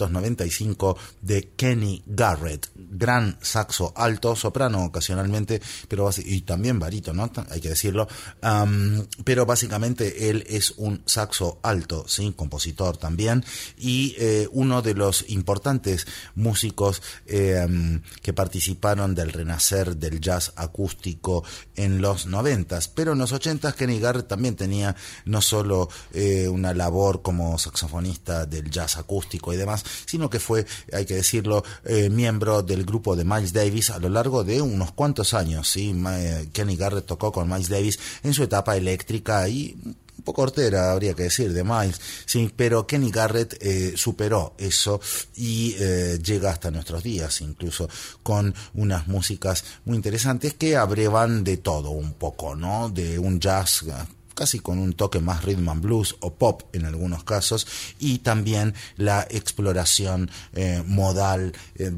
1995 de Kenny Garrett, gran saxo alto, soprano ocasionalmente, pero y también barítono, ¿no? Hay que decirlo, pero básicamente él es un saxo alto, ¿sí? Compositor también, y uno de los importantes músicos que participaron del renacer del jazz acústico en los 90s, pero en los 80s Kenny Garrett también tenía no solo una labor como saxofonista del jazz acústico y demás, sino que fue, hay que decirlo, miembro del grupo de Miles Davis a lo largo de unos cuantos años, ¿sí? Kenny Garrett tocó con Miles Davis en su etapa eléctrica y un poco hortera, habría que decir, de Miles, sí, pero Kenny Garrett superó eso y llega hasta nuestros días, incluso con unas músicas muy interesantes que abrevan de todo un poco, ¿no? De un jazz casi con un toque más rhythm and blues o pop en algunos casos, y también la exploración modal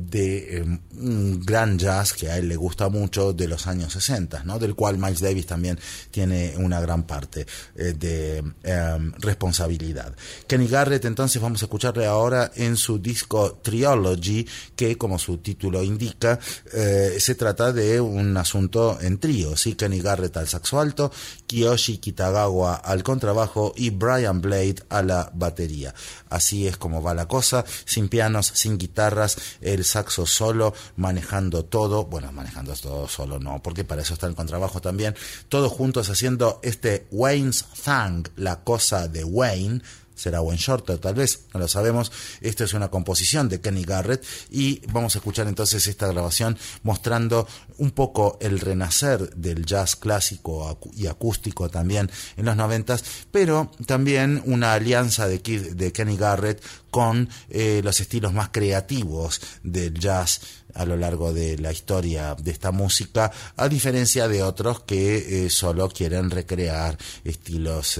de un gran jazz que a él le gusta mucho de los años 60, ¿no? Del cual Miles Davis también tiene una gran parte de responsabilidad. Kenny Garrett, entonces, vamos a escucharle ahora en su disco Trilogy, que como su título indica, se trata de un asunto en trío, ¿sí? Kenny Garrett al saxo alto, Kiyoshi Kitagawa al contrabajo y Brian Blade a la batería. Así es como va la cosa, sin pianos, sin guitarras, el saxo solo, manejando todo solo no, porque para eso está el contrabajo también, todos juntos haciendo este Wayne's Thing, la cosa de Wayne. Será Wayne Shorter, tal vez, no lo sabemos. Esto es una composición de Kenny Garrett y vamos a escuchar entonces esta grabación mostrando un poco el renacer del jazz clásico y acústico también en los 90s, pero también una alianza de Kenny Garrett con los estilos más creativos del jazz a lo largo de la historia de esta música, a diferencia de otros que solo quieren recrear estilos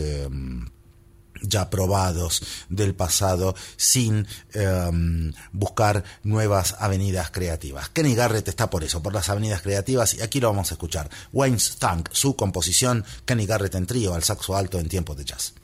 ya probados del pasado sin buscar nuevas avenidas creativas. Kenny Garrett está por eso, por las avenidas creativas, y aquí lo vamos a escuchar. Wayne's Thing, su composición, Kenny Garrett en trío al saxo alto en Tiempos de Jazz.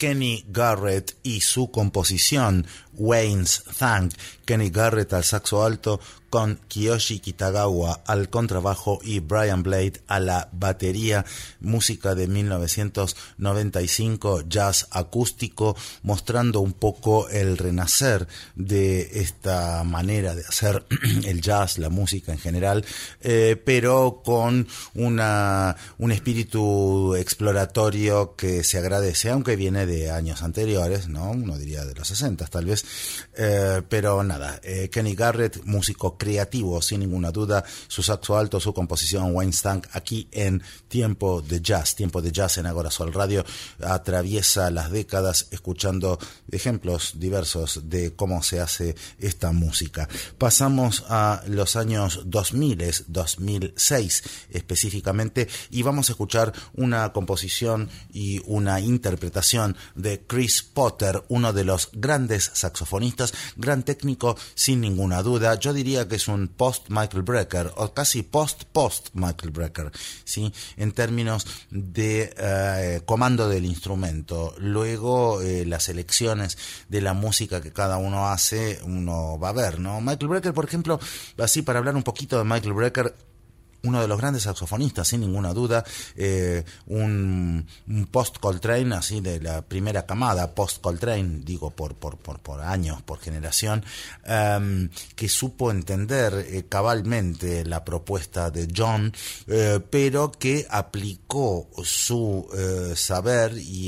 Kenny Garrett y su composición Wayne's Thank. Kenny Garrett al saxo alto con Kiyoshi Kitagawa al contrabajo y Brian Blade a la batería. Música de 1995, jazz acústico, mostrando un poco el renacer de esta manera de hacer el jazz, la música en general, pero con un espíritu exploratorio que se agradece, aunque viene de años anteriores, ¿no? Uno diría de los 60 tal vez, pero nada, Kenny Garrett, músico creativo sin ninguna duda, su saxo alto, su composición Wayne's Thank, aquí en Tiempo de Jazz en Agora Sol Radio, atraviesa las décadas escuchando ejemplos diversos de cómo se hace esta música. Pasamos a los años 2000, 2006 específicamente, y vamos a escuchar una composición y una interpretación de Chris Potter, uno de los grandes saxofonistas, gran técnico sin ninguna duda. Yo diría que es un post-Michael Brecker, o casi post-Michael Brecker, ¿sí? En términos de comando del instrumento. Luego las elecciones de la música que cada uno hace, uno va a ver, ¿no? Michael Brecker, por ejemplo, así para hablar un poquito de Michael Brecker, uno de los grandes saxofonistas, sin ninguna duda, un post-Coltrane, así de la primera camada, post-Coltrane, digo por años, por generación, que supo entender cabalmente la propuesta de John, pero que aplicó su saber y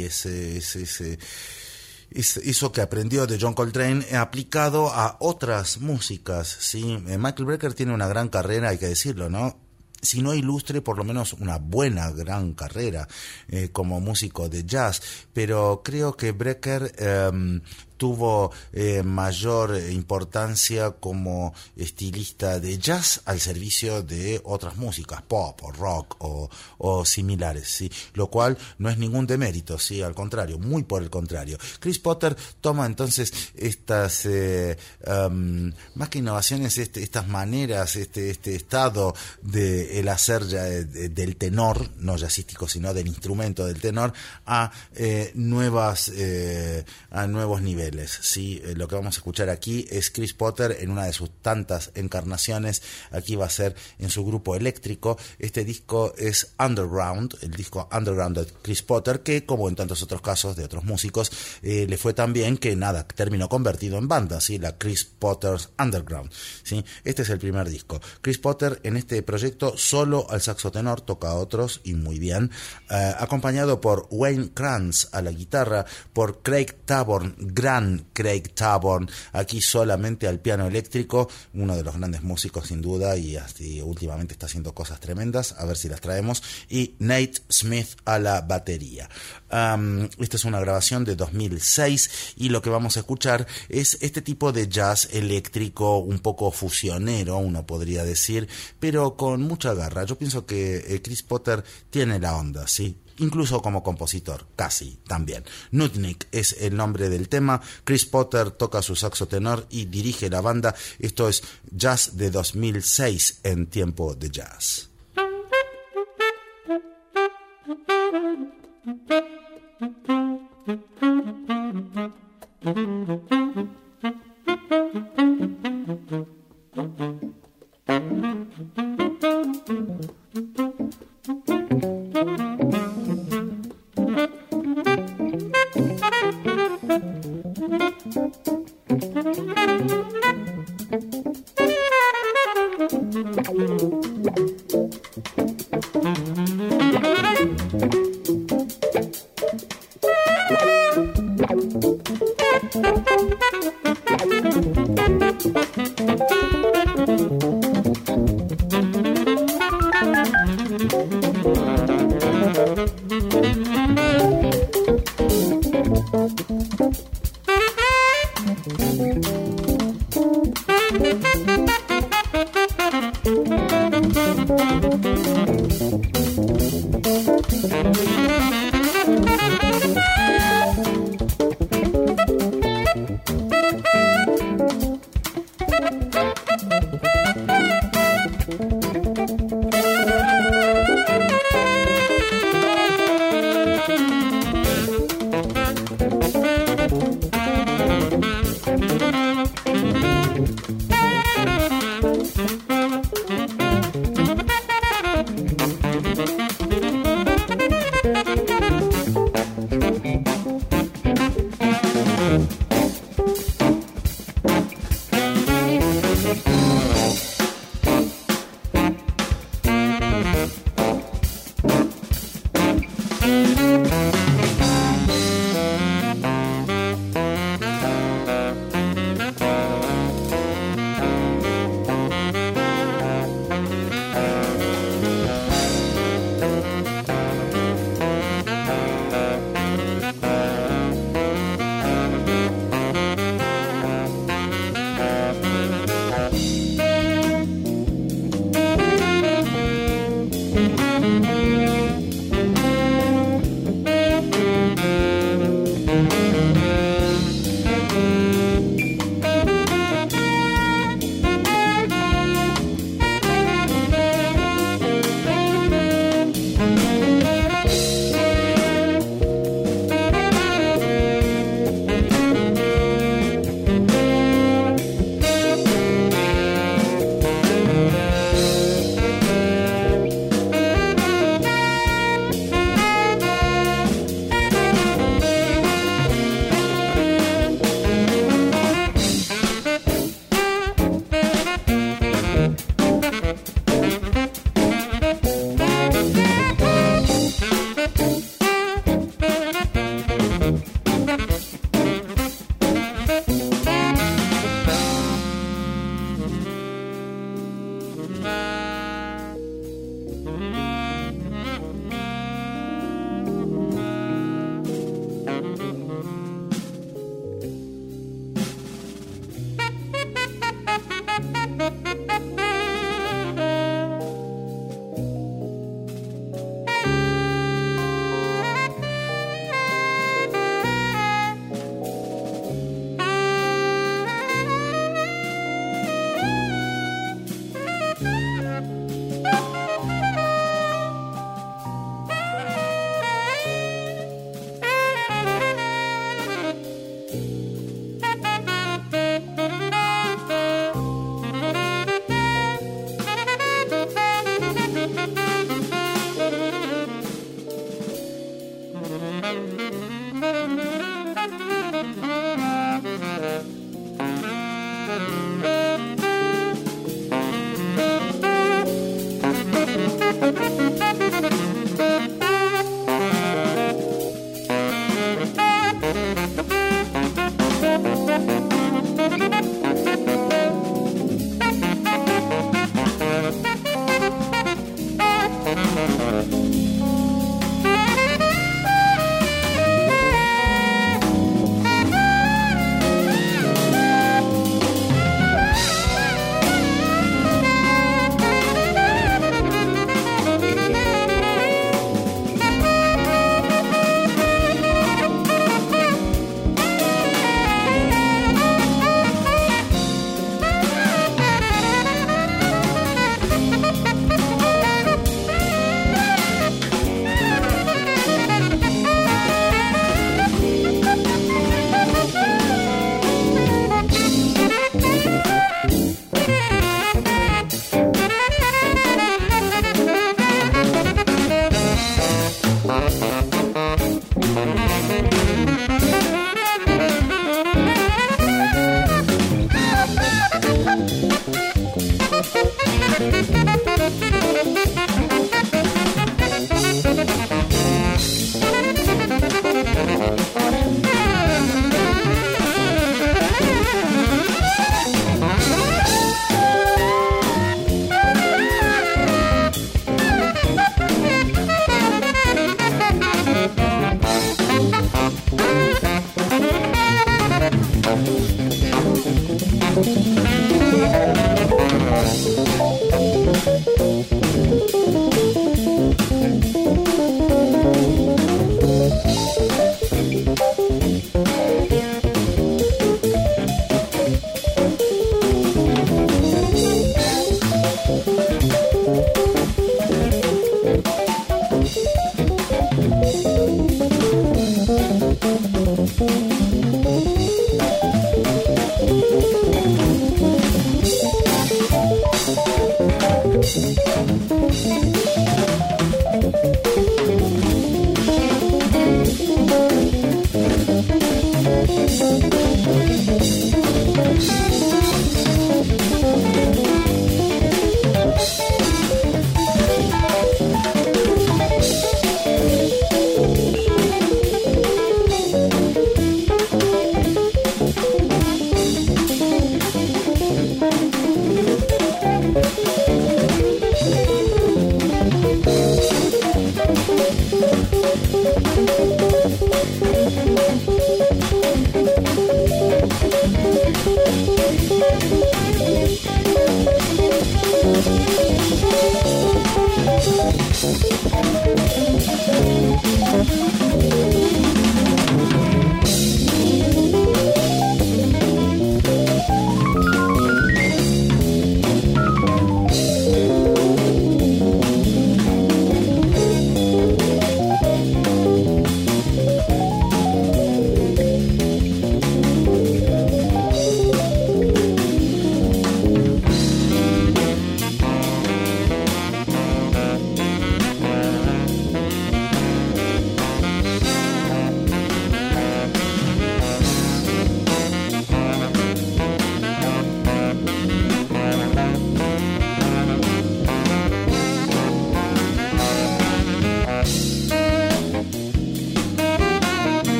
eso que aprendió de John Coltrane aplicado a otras músicas, ¿sí? Michael Brecker tiene una gran carrera, hay que decirlo, ¿no? Si no ilustre, por lo menos una buena, gran carrera como músico de jazz, pero creo que Brecker tuvo mayor importancia como estilista de jazz al servicio de otras músicas, pop o rock o similares, ¿sí? Lo cual no es ningún demérito, ¿sí? Al contrario, muy por el contrario. Chris Potter toma entonces estas, más que innovaciones, estas maneras, este estado de el hacer ya del tenor, no jazzístico, sino del instrumento del tenor, a nuevos niveles. Sí, lo que vamos a escuchar aquí es Chris Potter en una de sus tantas encarnaciones. Aquí va a ser en su grupo eléctrico. Este disco es Underground, el disco Underground de Chris Potter, que como en tantos otros casos de otros músicos, le fue tan bien que nada, terminó convertido en banda, ¿sí? La Chris Potter's Underground, ¿sí? Este es el primer disco. Chris Potter en este proyecto solo al saxo tenor, toca a otros y muy bien, acompañado por Wayne Krantz a la guitarra, por Craig Taborn, gran Craig Taborn, aquí solamente al piano eléctrico, uno de los grandes músicos sin duda, y últimamente está haciendo cosas tremendas, a ver si las traemos, y Nate Smith a la batería. Esta es una grabación de 2006 y lo que vamos a escuchar es este tipo de jazz eléctrico un poco fusionero, uno podría decir, pero con mucha garra. Yo pienso que Chris Potter tiene la onda, ¿sí? Incluso como compositor, casi también. Nutnik es el nombre del tema. Chris Potter toca su saxo tenor y dirige la banda. Esto es Jazz de 2006 en Tiempo de Jazz.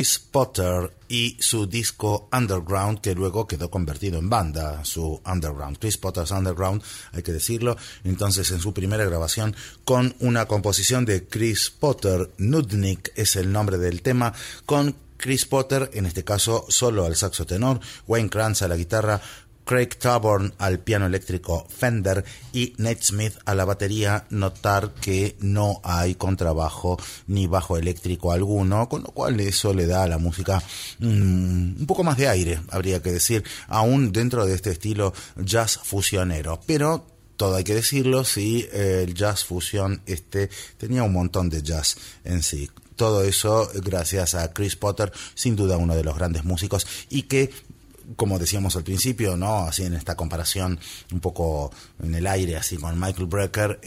Chris Potter y su disco Underground, que luego quedó convertido en banda, su Underground, Chris Potter's Underground, hay que decirlo. Entonces, en su primera grabación, con una composición de Chris Potter, Nudnik es el nombre del tema, con Chris Potter, en este caso solo al saxo tenor, Wayne Krantz a la guitarra, Craig Taborn al piano eléctrico Fender y Nate Smith a la batería. Notar que no hay contrabajo ni bajo eléctrico alguno, con lo cual eso le da a la música un poco más de aire, habría que decir, aún dentro de este estilo jazz fusionero. Pero todo hay que decirlo, sí, el jazz fusión tenía un montón de jazz en sí. Todo eso gracias a Chris Potter, sin duda uno de los grandes músicos, y que, como decíamos al principio, ¿no? Así en esta comparación un poco en el aire, así con Michael Brecker,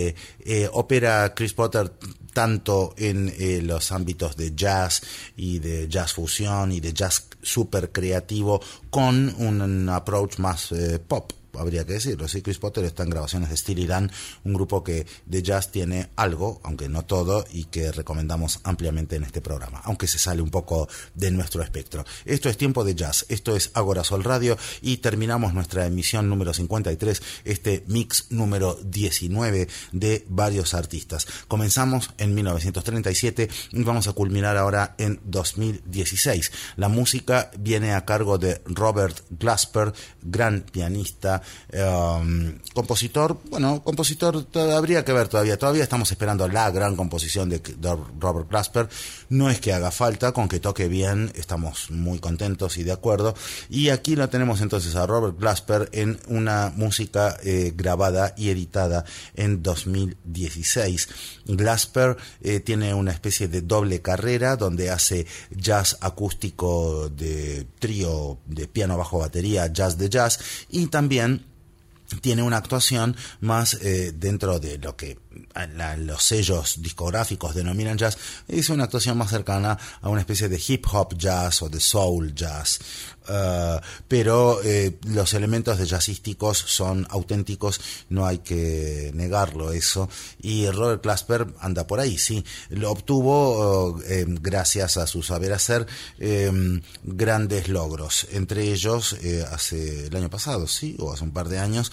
opera Chris Potter tanto en los ámbitos de jazz y de jazz fusión y de jazz súper creativo, con un approach más pop, habría que decirlo. Sí, Chris Potter está en grabaciones de Steely Dan, un grupo que de jazz tiene algo, aunque no todo, y que recomendamos ampliamente en este programa, aunque se sale un poco de nuestro espectro. Esto es Tiempo de Jazz, esto es Agora Sol Radio, y terminamos nuestra emisión número 53, este mix número 19 de varios artistas. Comenzamos en 1937 y vamos a culminar ahora en 2016. La música viene a cargo de Robert Glasper, gran pianista, compositor, habría que ver todavía estamos esperando la gran composición de Robert Glasper. No es que haga falta, con que toque bien estamos muy contentos y de acuerdo, y aquí lo tenemos entonces a Robert Glasper en una música grabada y editada en 2016. Glasper tiene una especie de doble carrera donde hace jazz acústico de trío de piano, bajo, batería, jazz de jazz, y también tiene una actuación más dentro de lo que los sellos discográficos denominan jazz. Es una actuación más cercana a una especie de hip hop jazz o de soul jazz, pero los elementos de jazzísticos son auténticos, no hay que negarlo eso, y Robert Glasper anda por ahí, sí, lo obtuvo gracias a su saber hacer grandes logros, entre ellos hace el año pasado, sí, o hace un par de años,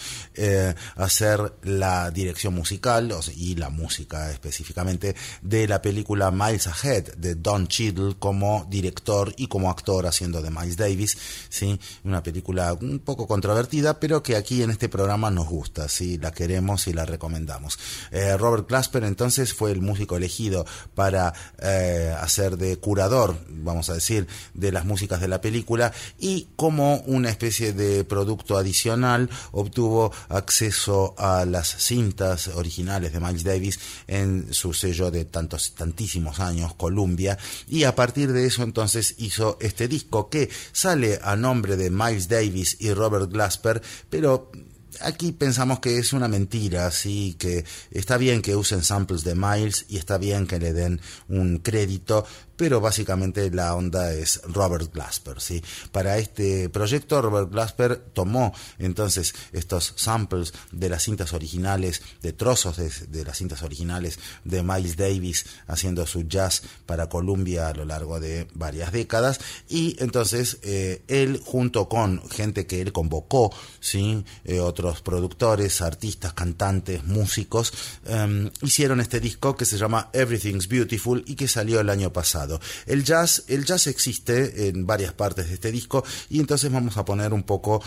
hacer la dirección musical y la música específicamente de la película Miles Ahead de Don Cheadle, como director y como actor haciendo de Miles Davis, sí, una película un poco controvertida, pero que aquí en este programa nos gusta, sí, la queremos y la recomendamos. Robert Glasper entonces fue el músico elegido para hacer de curador, vamos a decir, de las músicas de la película, y como una especie de producto adicional obtuvo acceso a las cintas originales de Miles Davis en su sello de tantísimos años, Columbia, y a partir de eso entonces hizo este disco que sale a nombre de Miles Davis y Robert Glasper, pero aquí pensamos que es una mentira, sí, que está bien que usen samples de Miles y está bien que le den un crédito, pero básicamente la onda es Robert Glasper, ¿sí? Para este proyecto Robert Glasper tomó entonces estos samples de las cintas originales, de trozos de las cintas originales de Miles Davis haciendo su jazz para Columbia a lo largo de varias décadas, y entonces él, junto con gente que él convocó, ¿sí? Otros productores, artistas, cantantes, músicos, hicieron este disco que se llama Everything's Beautiful y que salió el año pasado. El jazz existe en varias partes de este disco, y entonces vamos a poner un poco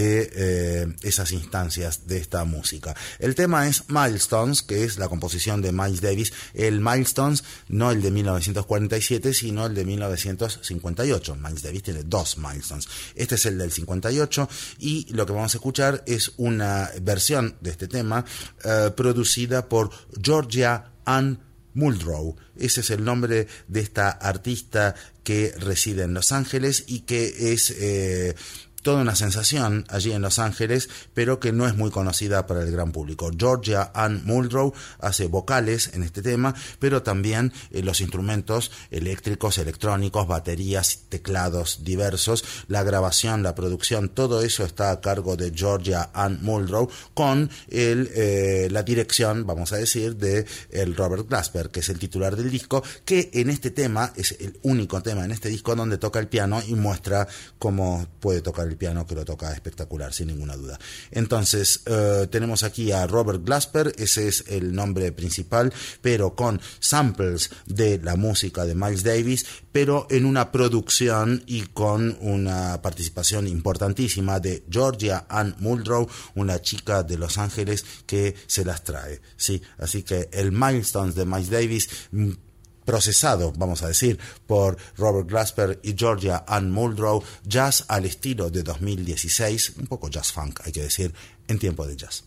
de esas instancias de esta música. El tema es Milestones, que es la composición de Miles Davis. El Milestones, no el de 1947, sino el de 1958. Miles Davis tiene dos Milestones. Este es el del 58, y lo que vamos a escuchar es una versión de este tema producida por Georgia Ann Muldrow. Ese es el nombre de esta artista que reside en Los Ángeles y que es toda una sensación allí en Los Ángeles, pero que no es muy conocida para el gran público. Georgia Ann Muldrow hace vocales en este tema, pero también los instrumentos eléctricos, electrónicos, baterías, teclados diversos, la grabación, la producción, todo eso está a cargo de Georgia Ann Muldrow, con la dirección, vamos a decir, de el Robert Glasper, que es el titular del disco, que en este tema es el único tema en este disco donde toca el piano y muestra cómo puede tocar el piano, que lo toca espectacular, sin ninguna duda. Entonces, tenemos aquí a Robert Glasper, ese es el nombre principal, pero con samples de la música de Miles Davis, pero en una producción y con una participación importantísima de Georgia Ann Muldrow, una chica de Los Ángeles que se las trae, ¿sí? Así que el Milestones de Miles Davis, procesado, vamos a decir, por Robert Glasper y Georgia Ann Muldrow, jazz al estilo de 2016, un poco jazz funk, hay que decir, en tiempo de jazz.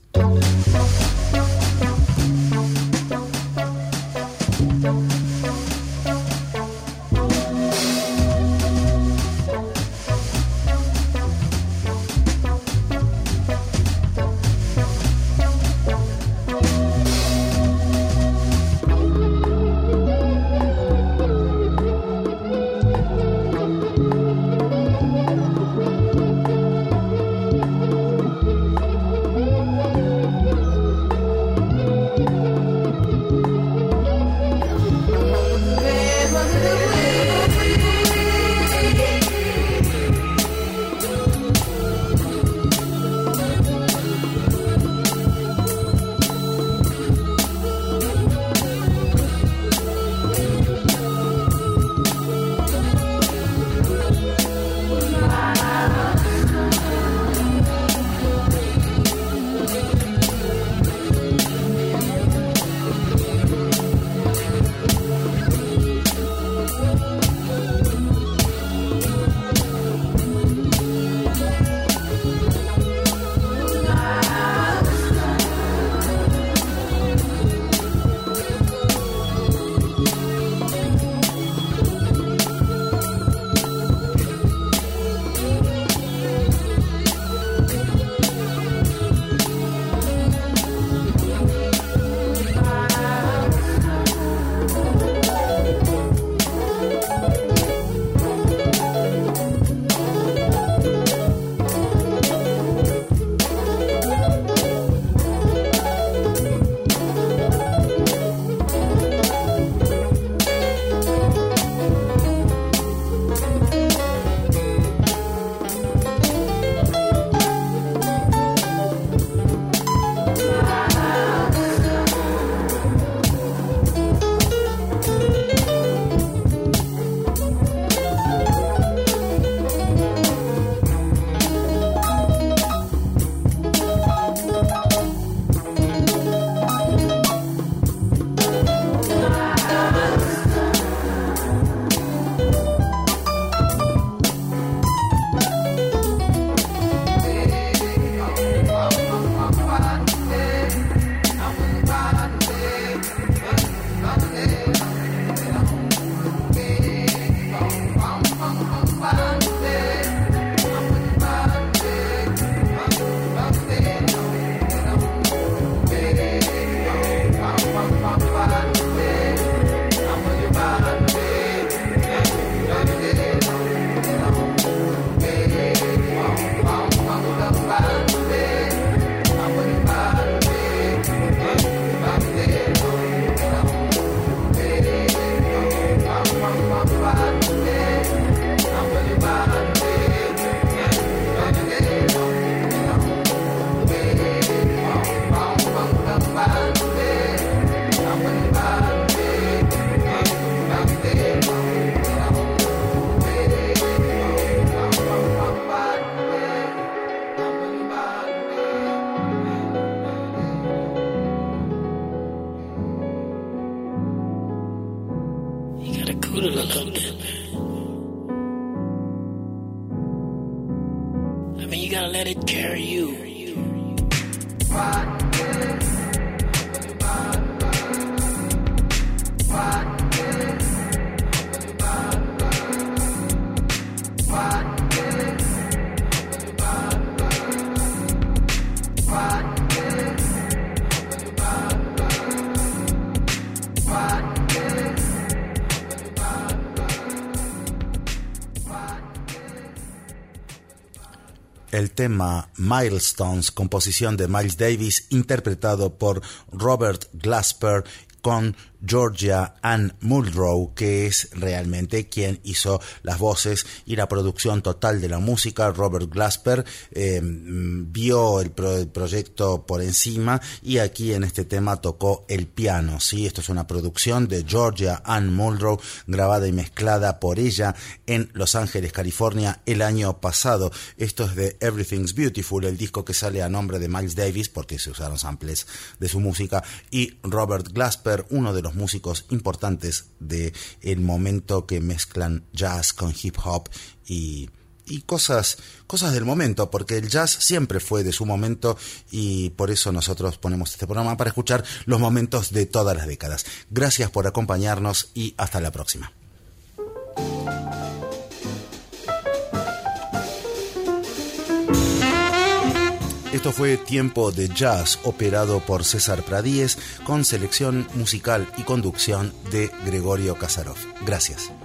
el tema Milestones, composición de Miles Davis, interpretado por Robert Glasper con Georgia Ann Muldrow, que es realmente quien hizo las voces y la producción total de la música. Robert Glasper vio el proyecto por encima y aquí en este tema tocó el piano. ¿Sí? Esto es una producción de Georgia Ann Muldrow, grabada y mezclada por ella en Los Ángeles, California, el año pasado. Esto es de Everything's Beautiful, el disco que sale a nombre de Miles Davis, porque se usaron samples de su música, y Robert Glasper, uno de los músicos importantes de el momento, que mezclan jazz con hip hop y cosas del momento, porque el jazz siempre fue de su momento y por eso nosotros ponemos este programa para escuchar los momentos de todas las décadas. Gracias por acompañarnos y hasta la próxima. Esto fue Tiempo de Jazz, operado por César Pradíez, con selección musical y conducción de Gregorio Kasarov. Gracias.